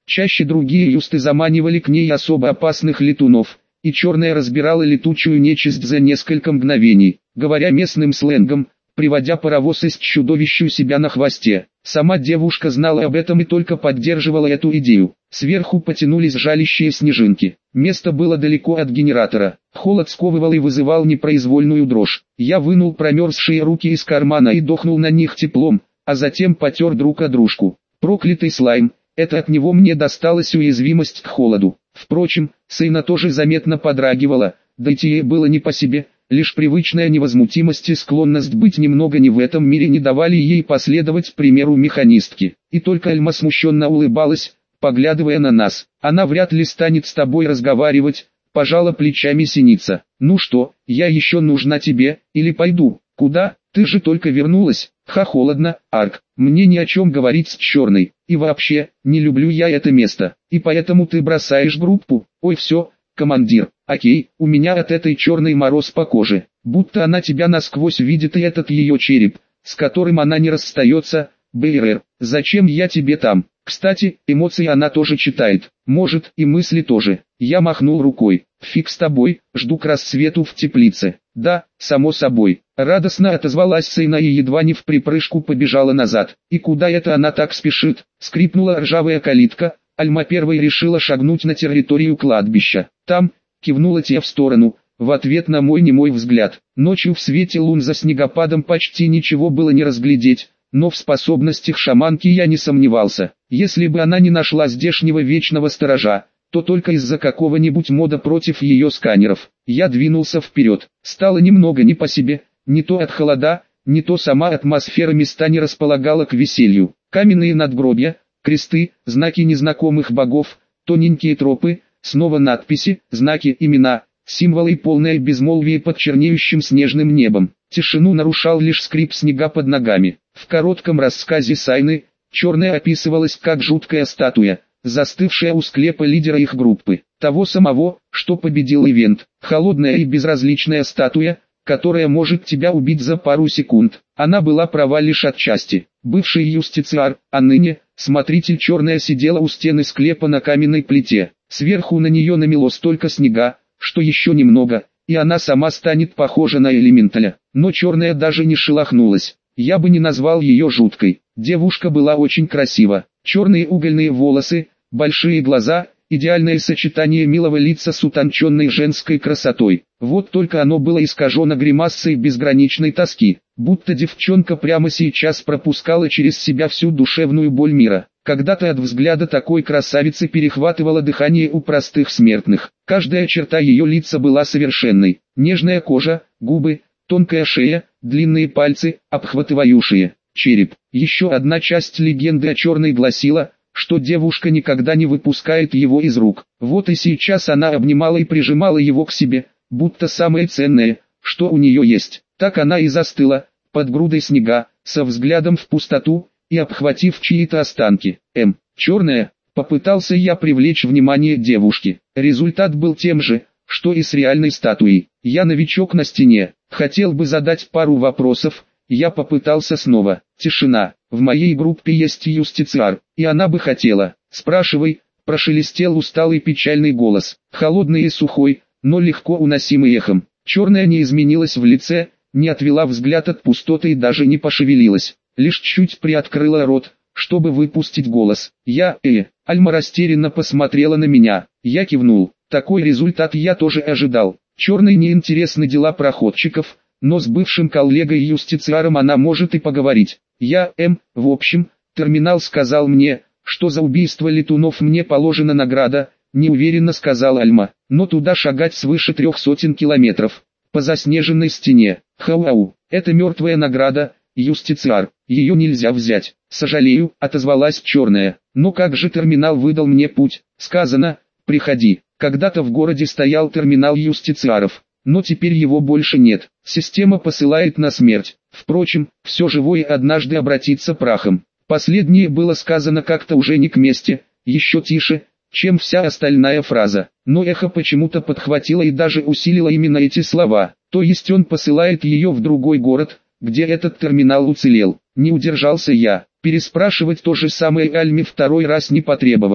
Speaker 1: Чаще другие юсты заманивали к ней особо опасных летунов, и черная разбирала летучую нечисть за несколько мгновений, говоря местным сленгом, приводя паровоз из чудовищу себя на хвосте. Сама девушка знала об этом и только поддерживала эту идею. Сверху потянулись жалящие снежинки. Место было далеко от генератора. Холод сковывал и вызывал непроизвольную дрожь. Я вынул промерзшие руки из кармана и дохнул на них теплом, а затем потер друг о дружку. Проклятый слайм, это от него мне досталась уязвимость к холоду. Впрочем, Сейна тоже заметно подрагивала, да и ей было не по себе. Лишь привычная невозмутимость и склонность быть немного не в этом мире не давали ей последовать примеру механистки. И только Альма смущенно улыбалась, поглядывая на нас. Она вряд ли станет с тобой разговаривать, пожала плечами синица. Ну что, я еще нужна тебе, или пойду? Куда? Ты же только вернулась. Ха, холодно, Арк. Мне ни о чем говорить с черной. И вообще, не люблю я это место. И поэтому ты бросаешь группу. Ой, все. Командир, окей, у меня от этой черной мороз по коже, будто она тебя насквозь видит и этот ее череп, с которым она не расстается. БРР, зачем я тебе там? Кстати, эмоции она тоже читает, может и мысли тоже. Я махнул рукой, фиг с тобой, жду к рассвету в теплице. Да, само собой, радостно отозвалась Сейна и едва не в припрыжку побежала назад. И куда это она так спешит? Скрипнула ржавая калитка. Альма первой решила шагнуть на территорию кладбища. Там, кивнула те в сторону, в ответ на мой немой взгляд. Ночью в свете лун за снегопадом почти ничего было не разглядеть, но в способностях шаманки я не сомневался. Если бы она не нашла здешнего вечного сторожа, то только из-за какого-нибудь мода против ее сканеров. Я двинулся вперед. Стало немного не по себе, не то от холода, не то сама атмосфера места не располагала к веселью. Каменные надгробья, кресты, знаки незнакомых богов, тоненькие тропы, снова надписи, знаки, имена, символы и полное безмолвие под чернеющим снежным небом. Тишину нарушал лишь скрип снега под ногами. В коротком рассказе Сайны, черная описывалась как жуткая статуя, застывшая у склепа лидера их группы, того самого, что победил ивент. Холодная и безразличная статуя, которая может тебя убить за пару секунд. Она была права лишь отчасти. Бывший юстициар, а ныне смотритель черная сидела у стены склепа на каменной плите. Сверху на нее намело столько снега, что еще немного, и она сама станет похожа на элементаля. Но черная даже не шелохнулась. Я бы не назвал ее жуткой. Девушка была очень красива. Черные угольные волосы, большие глаза, идеальное сочетание милого лица с утонченной женской красотой. Вот только оно было искажено гримасой безграничной тоски, будто девчонка прямо сейчас пропускала через себя всю душевную боль мира. Когда-то от взгляда такой красавицы перехватывало дыхание у простых смертных. Каждая черта ее лица была совершенной. Нежная кожа, губы, тонкая шея, длинные пальцы, обхватывающие череп. Еще одна часть легенды о черной гласила, что девушка никогда не выпускает его из рук. Вот и сейчас она обнимала и прижимала его к себе, будто самое ценное, что у нее есть. Так она и застыла, под грудой снега, со взглядом в пустоту, и обхватив чьи-то останки. М. Черная, попытался я привлечь внимание девушки. Результат был тем же, что и с реальной статуей. Я новичок на стене, хотел бы задать пару вопросов. Я попытался снова. Тишина. В моей группе есть юстициар, и она бы хотела. Спрашивай, прошелестел усталый печальный голос. Холодный и сухой, но легко уносимый эхом. Черная не изменилась в лице, не отвела взгляд от пустоты и даже не пошевелилась. Лишь чуть приоткрыла рот, чтобы выпустить голос. Я, э, Альма растерянно посмотрела на меня. Я кивнул. Такой результат я тоже ожидал. Черной не интересны дела проходчиков, но с бывшим коллегой юстициаром она может и поговорить. Я, эм, в общем, терминал сказал мне, что за убийство летунов мне положена награда, неуверенно сказал Альма, но туда шагать свыше трех сотен километров, по заснеженной стене. Хау-ау, это мертвая награда, юстициар, ее нельзя взять. Сожалею, отозвалась черная, но как же терминал выдал мне путь, сказано, приходи. Когда-то в городе стоял терминал юстициаров, но теперь его больше нет. Система посылает на смерть. Впрочем, все живое однажды обратится прахом. Последнее было сказано как-то уже не к месту, еще тише, чем вся остальная фраза. Но эхо почему-то подхватило и даже усилило именно эти слова. То есть он посылает ее в другой город, где этот терминал уцелел. Не удержался я. Переспрашивать то же самое Альме второй раз не потребовалось.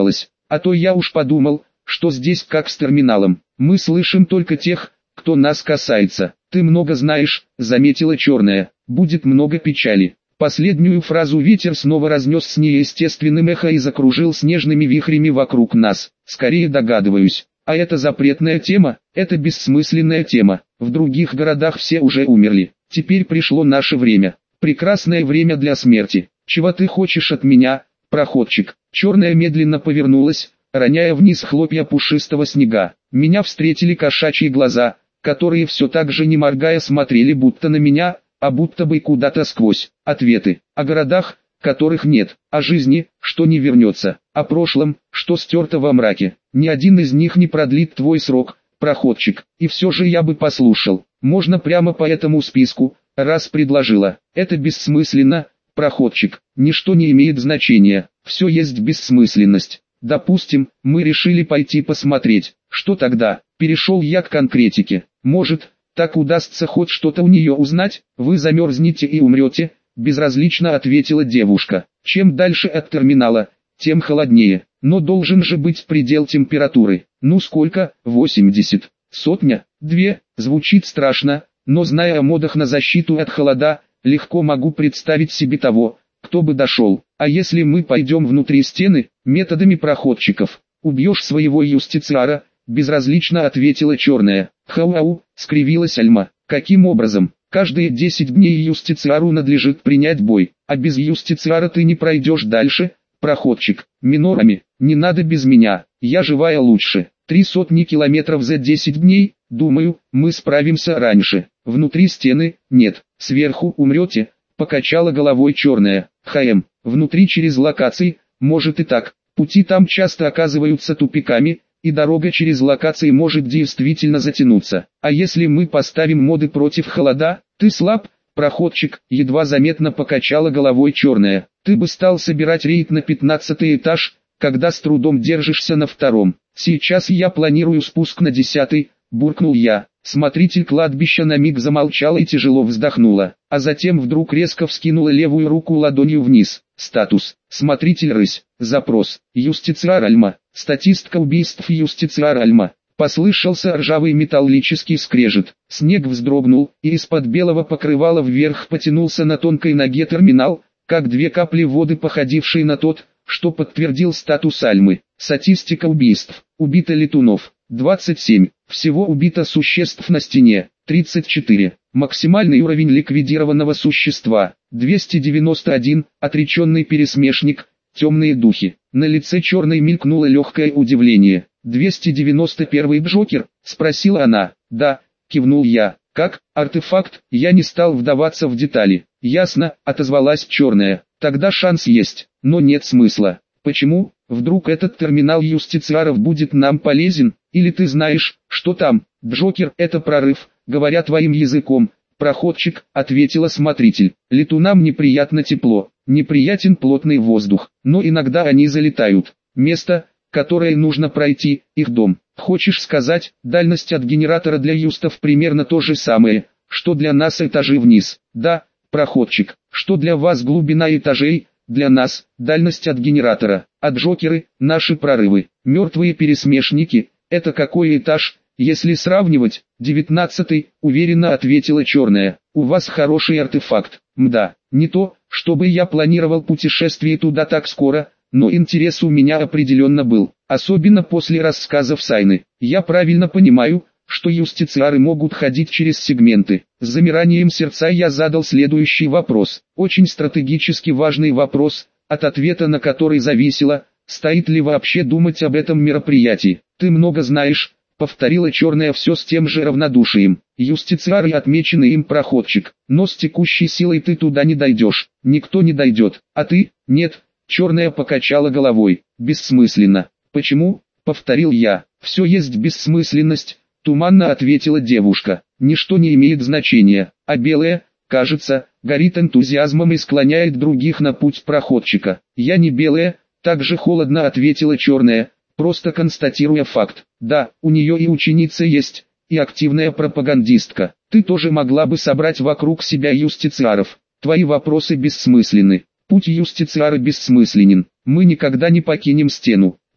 Speaker 1: А то я уж подумал, что здесь как с терминалом. Мы слышим только тех, кто нас касается. Ты много знаешь, заметила черная. Будет много печали. Последнюю фразу ветер снова разнес с неестественным эхо и закружил снежными вихрями вокруг нас. Скорее догадываюсь. А это запретная тема, это бессмысленная тема. В других городах все уже умерли. Теперь пришло наше время. Прекрасное время для смерти. Чего ты хочешь от меня, проходчик? Черная медленно повернулась, роняя вниз хлопья пушистого снега. Меня встретили кошачьи глаза, которые все так же не моргая смотрели будто на меня, а будто бы куда-то сквозь. Ответы. О городах, которых нет. О жизни, что не вернется. О прошлом, что стерто во мраке. Ни один из них не продлит твой срок, проходчик. И все же я бы послушал. Можно прямо по этому списку, раз предложила. Это бессмысленно, проходчик. Ничто не имеет значения. Все есть бессмысленность. Допустим, мы решили пойти посмотреть. Что тогда? Перешел я к конкретике. Может, так удастся хоть что-то у нее узнать? Вы замерзнете и умрете, безразлично ответила девушка. Чем дальше от терминала, тем холоднее. Но должен же быть предел температуры. Ну сколько? восемьдесят. Сотня? Две? Звучит страшно, но зная о модах на защиту от холода, легко могу представить себе того, кто бы дошел. А если мы пойдем внутри стены, методами проходчиков, убьешь своего юстициара, безразлично ответила черная. Хау-ау, скривилась Альма. Каким образом? Каждые десять дней юстициару надлежит принять бой, а без юстициара ты не пройдешь дальше, проходчик. Минорами, не надо без меня, я живая лучше. Три сотни километров за десять дней, думаю, мы справимся раньше. Внутри стены, нет, сверху умрете, покачала головой черная. ХМ, внутри через локации, может и так, пути там часто оказываются тупиками, и дорога через локации может действительно затянуться. А если мы поставим моды против холода, ты слаб, проходчик, едва заметно покачала головой черная. Ты бы стал собирать рейд на пятнадцатый этаж, когда с трудом держишься на втором. Сейчас я планирую спуск на десятый, буркнул я. Смотритель кладбища на миг замолчала и тяжело вздохнула, а затем вдруг резко вскинула левую руку ладонью вниз. Статус. Смотритель рысь. Запрос. Юстициар Альма. Статистика убийств Юстициар Альма. Послышался ржавый металлический скрежет. Снег вздрогнул, и из-под белого покрывала вверх потянулся на тонкой ноге терминал, как две капли воды, походившие на тот, что подтвердил статус Альмы. Статистика убийств. Убито летунов. двадцать семь. Всего убито существ на стене. тридцать четыре. Максимальный уровень ликвидированного существа. двести девяносто один. Отреченный пересмешник. Темные духи. На лице черной мелькнуло легкое удивление. двести девяносто первый Джокер? Спросила она. Да, кивнул я. Как? Артефакт? Я не стал вдаваться в детали. Ясно, отозвалась черная. Тогда шанс есть, но нет смысла. Почему? Вдруг этот терминал юстициаров будет нам полезен? Или ты знаешь, что там? Джокер, это прорыв, говоря твоим языком. Проходчик, ответила смотритель. Летунам неприятно тепло, неприятен плотный воздух, но иногда они залетают. Место, которое нужно пройти, их дом. Хочешь сказать, дальность от генератора для юстов примерно то же самое, что для нас этажи вниз? Да, проходчик, что для вас глубина этажей? Для нас, дальность от генератора, а Джокеры, наши прорывы, мертвые пересмешники, это какой этаж, если сравнивать? Девятнадцатый, уверенно ответила черная. У вас хороший артефакт. Мда, не то, чтобы я планировал путешествие туда так скоро, но интерес у меня определенно был, особенно после рассказов Сайны. Я правильно понимаю, что юстициары могут ходить через сегменты. С замиранием сердца я задал следующий вопрос. Очень стратегически важный вопрос, от ответа на который зависело, стоит ли вообще думать об этом мероприятии. Ты много знаешь, повторила черная все с тем же равнодушием. Юстициары отмечены им, проходчик, но с текущей силой ты туда не дойдешь. Никто не дойдет. А ты? Нет. Черная покачала головой. Бессмысленно. Почему? Повторил я. Все есть бессмысленность. Туманно ответила девушка. Ничто не имеет значения, а белое, кажется, горит энтузиазмом и склоняет других на путь проходчика. Я не белая, также холодно ответила черная, просто констатируя факт. Да, у нее и ученица есть, и активная пропагандистка. Ты тоже могла бы собрать вокруг себя юстициаров. Твои вопросы бессмысленны. Путь юстициара бессмысленен. Мы никогда не покинем стену.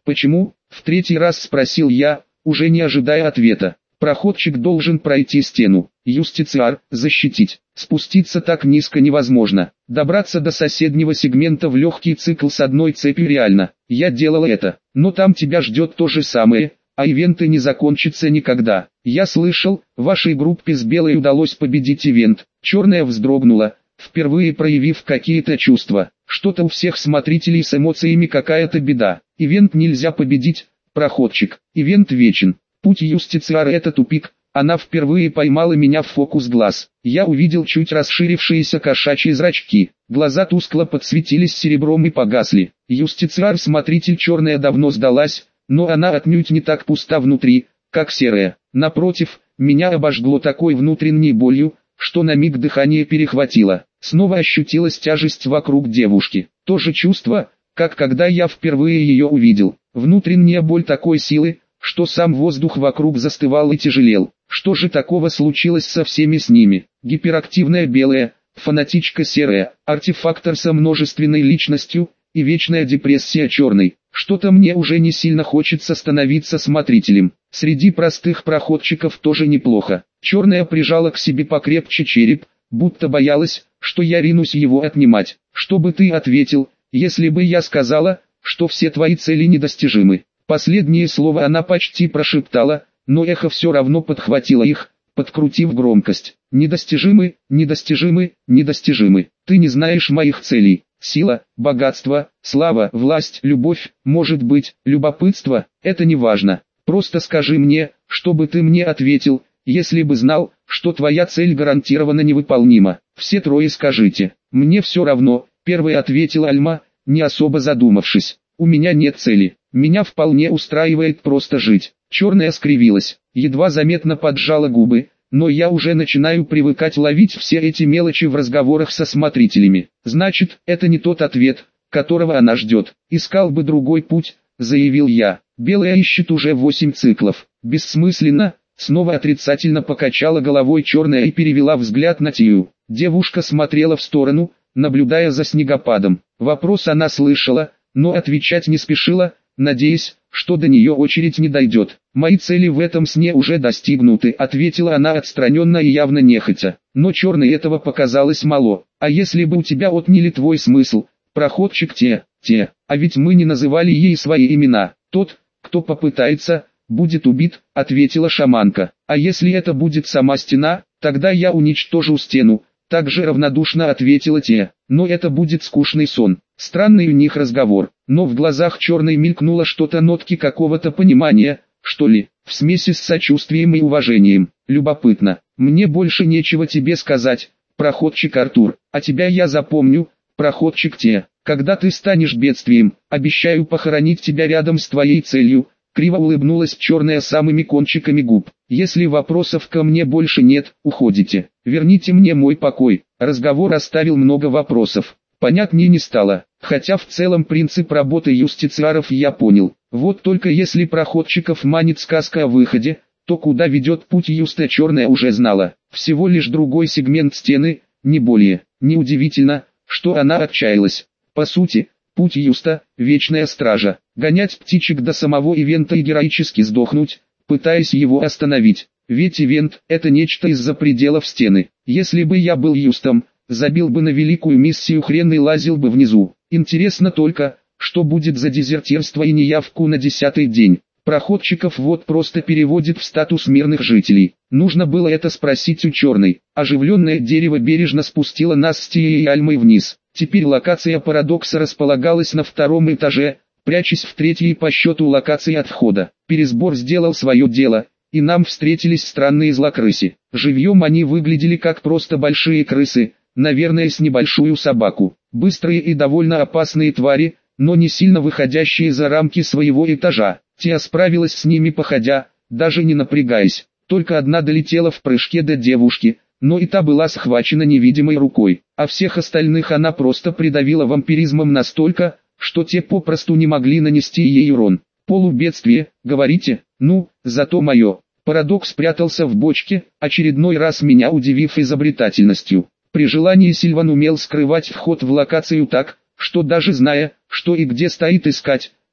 Speaker 1: Почему? В третий раз спросил я, уже не ожидая ответа. Проходчик должен пройти стену, юстициар, защитить. Спуститься так низко невозможно. Добраться до соседнего сегмента в легкий цикл с одной цепью реально. Я делал это, но там тебя ждет то же самое, а ивенты не закончатся никогда. Я слышал, вашей группе с белой удалось победить ивент. Черная вздрогнула, впервые проявив какие-то чувства. Что-то у всех смотрителей с эмоциями какая-то беда. Ивент нельзя победить, проходчик. Ивент вечен. Путь юстициара — это тупик. Она впервые поймала меня в фокус глаз. Я увидел чуть расширившиеся кошачьи зрачки. Глаза тускло подсветились серебром и погасли. Юстициар-смотритель черная давно сдалась, но она отнюдь не так пуста внутри, как серая. Напротив, меня обожгло такой внутренней болью, что на миг дыхание перехватило. Снова ощутилась тяжесть вокруг девушки. То же чувство, как когда я впервые ее увидел. Внутренняя боль такой силы, что сам воздух вокруг застывал и тяжелел. Что же такого случилось со всеми с ними? Гиперактивная белая, фанатичка серая, артефактор со множественной личностью и вечная депрессия черной. Что-то мне уже не сильно хочется становиться смотрителем. Среди простых проходчиков тоже неплохо. Черная прижала к себе покрепче череп, будто боялась, что я ринусь его отнимать. Что бы ты ответил, если бы я сказала, что все твои цели недостижимы? Последнее слово она почти прошептала, но эхо все равно подхватило их, подкрутив громкость. Недостижимы, недостижимы, недостижимы. Ты не знаешь моих целей. Сила, богатство, слава, власть, любовь, может быть, любопытство, это не важно. Просто скажи мне, что бы ты мне ответил, если бы знал, что твоя цель гарантированно невыполнима. Все трое скажите. Мне все равно, первой ответила Альма, не особо задумавшись. У меня нет цели. Меня вполне устраивает просто жить. Черная скривилась, едва заметно поджала губы, но я уже начинаю привыкать ловить все эти мелочи в разговорах со смотрителями. Значит, это не тот ответ, которого она ждет. Искал бы другой путь, заявил я. Белая ищет уже восемь циклов. Бессмысленно, снова отрицательно покачала головой черная и перевела взгляд на Тию. Девушка смотрела в сторону, наблюдая за снегопадом. Вопрос она слышала, но отвечать не спешила, надеясь, что до нее очередь не дойдет. «Мои цели в этом сне уже достигнуты», — ответила она отстраненно и явно нехотя. Но черной этого показалось мало. «А если бы у тебя отняли твой смысл, проходчик те, те, а ведь мы не называли ей свои имена. Тот, кто попытается, будет убит», — ответила шаманка. «А если это будет сама стена, тогда я уничтожу стену», — также равнодушно ответила те. «Но это будет скучный сон». Странный у них разговор, но в глазах черной мелькнуло что-то, нотки какого-то понимания, что ли, в смеси с сочувствием и уважением. «Любопытно, мне больше нечего тебе сказать, проходчик Артур, а тебя я запомню, проходчик те. Когда ты станешь бедствием, обещаю похоронить тебя рядом с твоей целью», — криво улыбнулась черная самыми кончиками губ. «Если вопросов ко мне больше нет, уходите. Верните мне мой покой». Разговор оставил много вопросов. Понятнее не стало, хотя в целом принцип работы юстициаров я понял. Вот только если проходчиков манит сказка о выходе, то куда ведет путь юста черная уже знала. Всего лишь другой сегмент стены, не более. Неудивительно, что она отчаялась. По сути, путь юста – вечная стража. Гонять птичек до самого ивента и героически сдохнуть, пытаясь его остановить. Ведь ивент – это нечто из-за пределов стены. Если бы я был юстом, забил бы на великую миссию хрен и лазил бы внизу. Интересно только, что будет за дезертирство и неявку на десятый день. Проходчиков вот просто переводит в статус мирных жителей. Нужно было это спросить у черной. Оживленное дерево бережно спустило нас с Тией и Альмой вниз. Теперь локация парадокса располагалась на втором этаже, прячась в третьей по счету локации от входа. Пересбор сделал свое дело, и нам встретились странные злокрыси. Живьем они выглядели как просто большие крысы, наверное с небольшую собаку. Быстрые и довольно опасные твари, но не сильно выходящие за рамки своего этажа. Тия справилась с ними походя, даже не напрягаясь. Только одна долетела в прыжке до девушки, но и та была схвачена невидимой рукой. А всех остальных она просто придавила вампиризмом настолько, что те попросту не могли нанести ей урон. Полубедствие, говорите? Ну, зато мое. Парадокс спрятался в бочке, очередной раз меня удивив изобретательностью. При желании Сильван умел скрывать вход в локацию так, что даже зная, что и где стоит искать,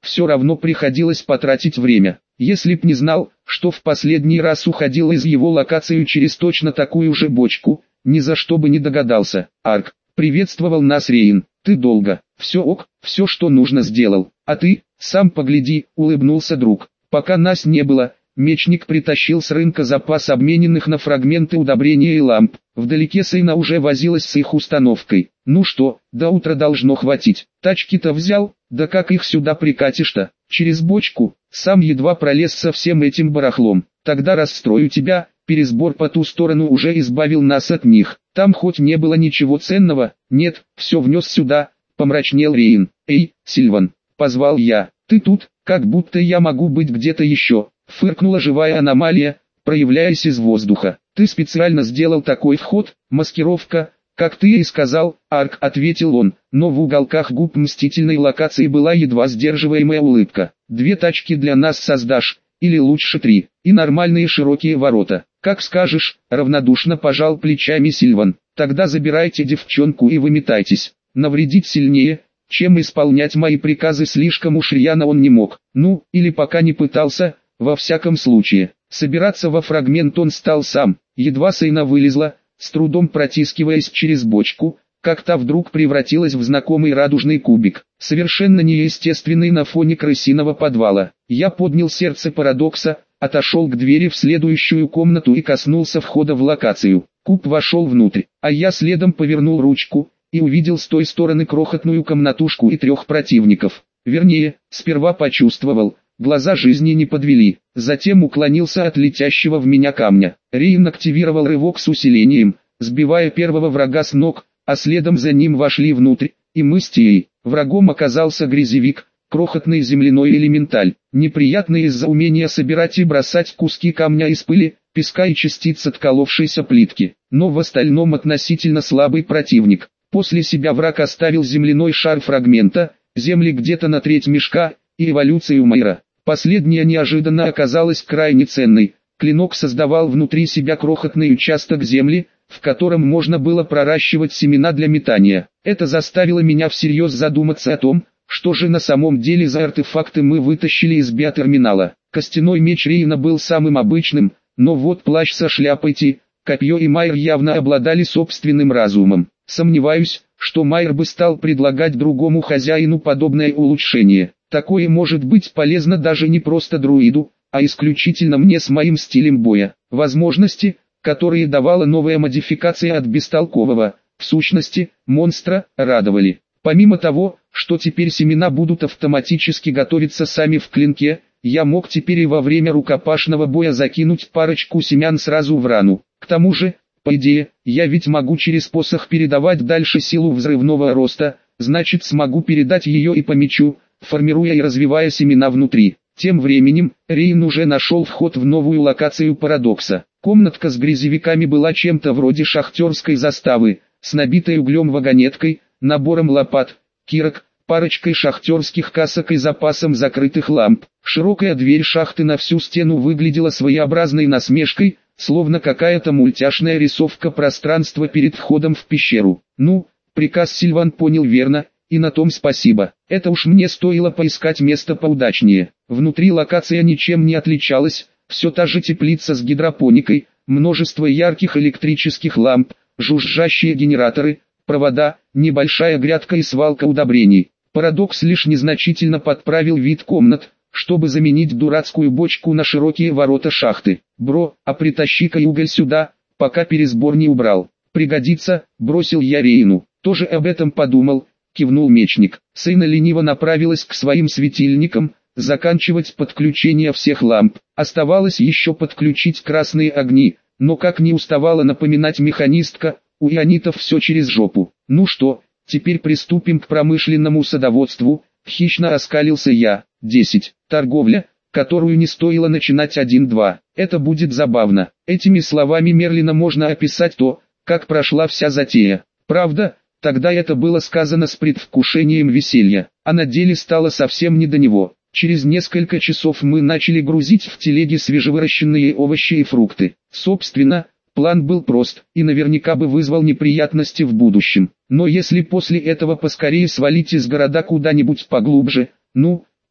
Speaker 1: все равно приходилось потратить время. Если б не знал, что в последний раз уходил из его локации через точно такую же бочку, ни за что бы не догадался. Арк, приветствовал нас Рейн. Ты долго. Все ок, все что нужно сделал. А ты, сам погляди, улыбнулся друг. Пока нас не было, мечник притащил с рынка запас обмененных на фрагменты удобрения и ламп. Вдалеке Сейна уже возилась с их установкой. Ну что, до утра должно хватить. Тачки-то взял, да как их сюда прикатишь-то? Через бочку, сам едва пролез со всем этим барахлом. Тогда расстрою тебя, пересбор по ту сторону уже избавил нас от них. Там хоть не было ничего ценного, нет, все внес сюда, помрачнел Рейн. Эй, Сильван, позвал я, ты тут, как будто я могу быть где-то еще. Фыркнула живая аномалия, проявляясь из воздуха. Ты специально сделал такой вход, маскировка, как ты и сказал, Арк, ответил он, но в уголках губ мстительной локации была едва сдерживаемая улыбка. Две тачки для нас создашь, или лучше три, и нормальные широкие ворота. Как скажешь, равнодушно пожал плечами Сильван. Тогда забирайте девчонку и выметайтесь. Навредить сильнее, чем исполнять мои приказы, слишком уж рьяно он не мог. Ну, или пока не пытался, во всяком случае. Собираться во фрагмент он стал сам. Едва Сейна вылезла, с трудом протискиваясь через бочку, как та вдруг превратилась в знакомый радужный кубик, совершенно неестественный на фоне крысиного подвала. Я поднял сердце парадокса, отошел к двери в следующую комнату и коснулся входа в локацию. Куб вошел внутрь, а я следом повернул ручку, и увидел с той стороны крохотную комнатушку и трех противников. Вернее, сперва почувствовал, глаза жизни не подвели, затем уклонился от летящего в меня камня. Рейн активировал рывок с усилением, сбивая первого врага с ног, а следом за ним вошли внутрь, и мы с Тией. Врагом оказался грязевик, крохотный земляной элементаль, неприятный из-за умения собирать и бросать куски камня из пыли, песка и частиц отколовшейся плитки, но в остальном относительно слабый противник. После себя враг оставил земляной шар фрагмента, земли где-то на треть мешка, и эволюцию Майра. Последняя неожиданно оказалась крайне ценной. Клинок создавал внутри себя крохотный участок земли, в котором можно было проращивать семена для метания. Это заставило меня всерьез задуматься о том, что же на самом деле за артефакты мы вытащили из биотерминала. Костяной меч Рейна был самым обычным, но вот плащ со шляпой Ти, копье и Майер явно обладали собственным разумом. Сомневаюсь, что Майер бы стал предлагать другому хозяину подобное улучшение. Такое может быть полезно даже не просто друиду, а исключительно мне с моим стилем боя. Возможности, которые давала новая модификация от бестолкового, в сущности, монстра, радовали. Помимо того, что теперь семена будут автоматически готовиться сами в клинке, я мог теперь и во время рукопашного боя закинуть парочку семян сразу в рану. К тому же, по идее, я ведь могу через посох передавать дальше силу взрывного роста, значит смогу передать ее и по мечу, формируя и развивая семена внутри. Тем временем, Рейн уже нашел вход в новую локацию парадокса. Комнатка с грязевиками была чем-то вроде шахтерской заставы, с набитой углем вагонеткой, набором лопат, кирок, парочкой шахтерских касок и запасом закрытых ламп. Широкая дверь шахты на всю стену выглядела своеобразной насмешкой, словно какая-то мультяшная рисовка пространства перед входом в пещеру. Ну, приказ Сильван понял верно, и на том спасибо. Это уж мне стоило поискать место поудачнее. Внутри локация ничем не отличалась, все та же теплица с гидропоникой, множество ярких электрических ламп, жужжащие генераторы, провода, небольшая грядка и свалка удобрений. Парадокс лишь незначительно подправил вид комнат, чтобы заменить дурацкую бочку на широкие ворота шахты. «Бро, а притащи-ка уголь сюда, пока пересбор не убрал. Пригодится», — бросил я Рейну. «Тоже об этом подумал», — кивнул мечник. Сейна лениво направилась к своим светильникам, заканчивать подключение всех ламп. Оставалось еще подключить красные огни, но как не уставала напоминать механистка, у ионитов все через жопу. «Ну что, теперь приступим к промышленному садоводству», — хищно оскалился я. десять. Торговля, которую не стоило начинать один-два. Это будет забавно. Этими словами Мерлина можно описать то, как прошла вся затея. Правда, тогда это было сказано с предвкушением веселья, а на деле стало совсем не до него. Через несколько часов мы начали грузить в телеги свежевыращенные овощи и фрукты. Собственно, план был прост и наверняка бы вызвал неприятности в будущем. Но если после этого поскорее свалить из города куда-нибудь поглубже, ну,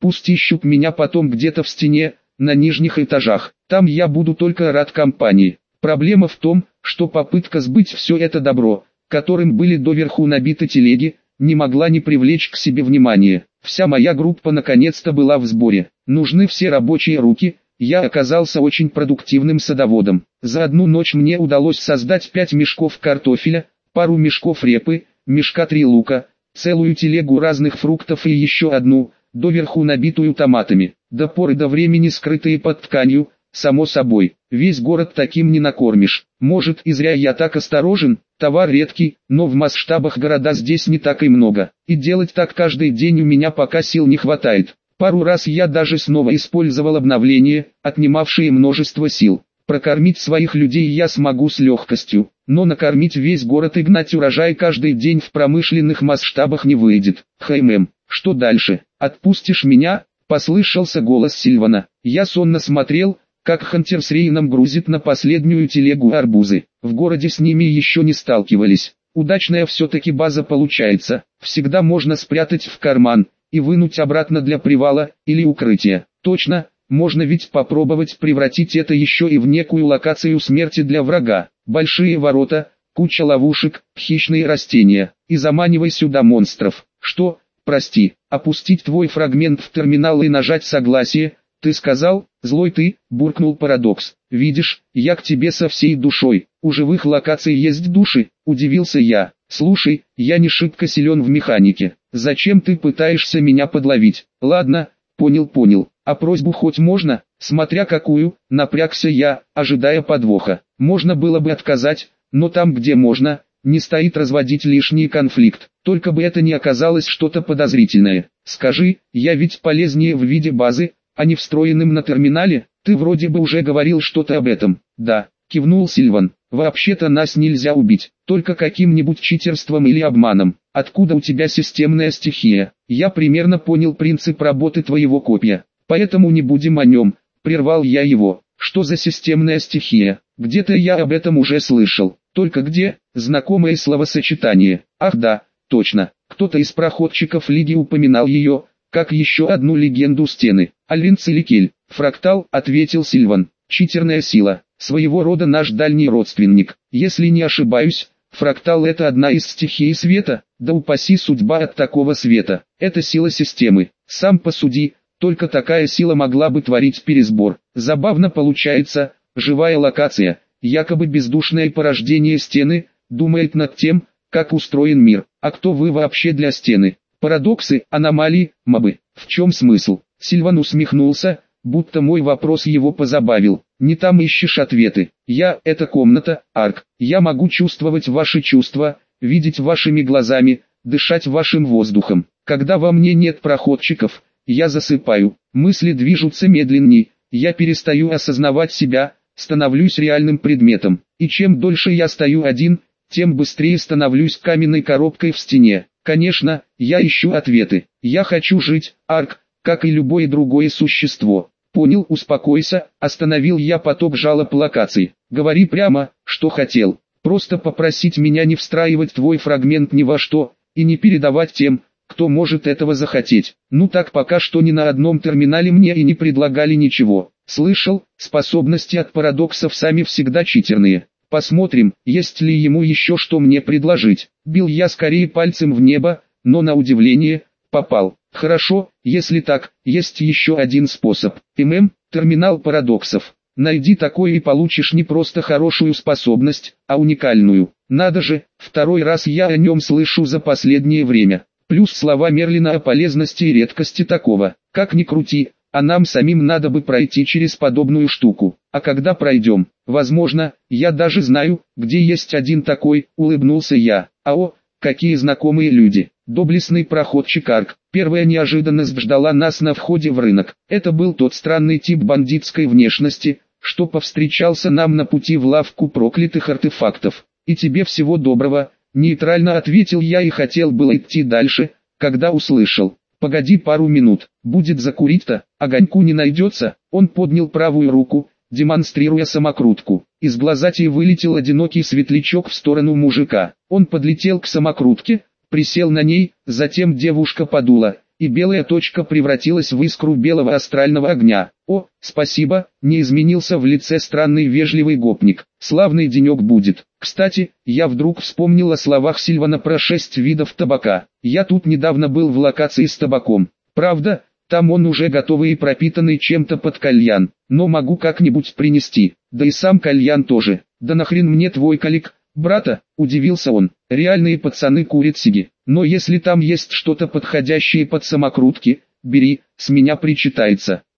Speaker 1: Пусть ищут меня потом где-то в стене, на нижних этажах. Там я буду только рад компании. Проблема в том, что попытка сбыть все это добро, которым были доверху набиты телеги, не могла не привлечь к себе внимания. Вся моя группа наконец-то была в сборе. Нужны все рабочие руки. Я оказался очень продуктивным садоводом. За одну ночь мне удалось создать пять мешков картофеля, пару мешков репы, мешка три лука, целую телегу разных фруктов и еще одну, доверху набитую томатами. До поры до времени скрытые под тканью, само собой. Весь город таким не накормишь. Может, и зря я так осторожен, товар редкий, но в масштабах города здесь не так и много. И делать так каждый день у меня пока сил не хватает. Пару раз я даже снова использовал обновления, отнимавшие множество сил. Прокормить своих людей я смогу с легкостью, но накормить весь город и гнать урожай каждый день в промышленных масштабах не выйдет. Хэймэм, что дальше? Отпустишь меня? Послышался голос Сильвана. Я сонно смотрел, как Хантер с Рейном грузит на последнюю телегу арбузы. В городе с ними еще не сталкивались. Удачная все-таки база получается. Всегда можно спрятать в карман и вынуть обратно для привала или укрытия. Точно, можно ведь попробовать превратить это еще и в некую локацию смерти для врага. Большие ворота, куча ловушек, хищные растения. И заманивай сюда монстров. Что, прости, опустить твой фрагмент в терминал и нажать согласие? Ты сказал, злой ты, буркнул Парадокс. Видишь, я к тебе со всей душой. У живых локаций есть души, удивился я. Слушай, я не шибко силен в механике. Зачем ты пытаешься меня подловить? Ладно, понял понял. А просьбу хоть можно? Смотря какую, напрягся я, ожидая подвоха. Можно было бы отказать, но там где можно, не стоит разводить лишний конфликт. Только бы это не оказалось что-то подозрительное. Скажи, я ведь полезнее в виде базы, а не встроенным на терминале? Ты вроде бы уже говорил что-то об этом. Да, кивнул Сильван. Вообще-то нас нельзя убить, только каким-нибудь читерством или обманом. Откуда у тебя системная стихия? Я примерно понял принцип работы твоего копья, поэтому не будем о нем. Прервал я его. Что за системная стихия? Где-то я об этом уже слышал. Только где? Знакомое словосочетание. Ах да, точно. Кто-то из проходчиков Лиги упоминал ее, как еще одну легенду стены. Альвин Целикель. Фрактал, ответил Сильван. Читерная сила. Своего рода наш дальний родственник. Если не ошибаюсь, фрактал это одна из стихий света, да упаси судьба от такого света. Это сила системы. Сам посуди, только такая сила могла бы творить пересбор. Забавно получается, живая локация, якобы бездушное порождение стены, думает над тем, как устроен мир. А кто вы вообще для стены? Парадоксы, аномалии, мобы. В чем смысл? Сильван усмехнулся, будто мой вопрос его позабавил. Не там ищешь ответы. Я – это комната, Арк. Я могу чувствовать ваши чувства, видеть вашими глазами, дышать вашим воздухом. Когда во мне нет проходчиков, я засыпаю. Мысли движутся медленней, я перестаю осознавать себя, становлюсь реальным предметом. И чем дольше я стою один, тем быстрее становлюсь каменной коробкой в стене. Конечно, я ищу ответы. Я хочу жить, Арк, как и любое другое существо. Понял, успокойся, остановил я поток жалоб локаций. Говори прямо, что хотел. Просто попросить меня не встраивать твой фрагмент ни во что, и не передавать тем, кто может этого захотеть. Ну так пока что ни на одном терминале мне и не предлагали ничего. Слышал, способности от парадоксов сами всегда читерные. Посмотрим, есть ли ему еще что мне предложить. Бил я скорее пальцем в небо, но на удивление, попал. Хорошо, если так, есть еще один способ. ММ, терминал парадоксов. Найди такой и получишь не просто хорошую способность, а уникальную. Надо же, второй раз я о нем слышу за последнее время. Плюс слова Мерлина о полезности и редкости такого. Как ни крути, а нам самим надо бы пройти через подобную штуку. А когда пройдем, возможно, я даже знаю, где есть один такой, улыбнулся я. Ао, какие знакомые люди. Доблестный проходчик Арк. Первая неожиданность ждала нас на входе в рынок. Это был тот странный тип бандитской внешности, что повстречался нам на пути в лавку проклятых артефактов. И тебе всего доброго, нейтрально ответил я и хотел было идти дальше, когда услышал. Погоди пару минут, будет закурить-то, огоньку не найдется. Он поднял правую руку, демонстрируя самокрутку. Из глазати вылетел одинокий светлячок в сторону мужика. Он подлетел к самокрутке, присел на ней, затем девушка подула, и белая точка превратилась в искру белого астрального огня. «О, спасибо», — не изменился в лице странный вежливый гопник. «Славный денек будет. Кстати, я вдруг вспомнил о словах Сильвана про шесть видов табака. Я тут недавно был в локации с табаком. Правда, там он уже готовый и пропитанный чем-то под кальян, но могу как-нибудь принести, да и сам кальян тоже. Да нахрен мне твой калик, брата?» — удивился он. «Реальные пацаны курят сиги, но если там есть что-то подходящее под самокрутки, бери, с меня причитается».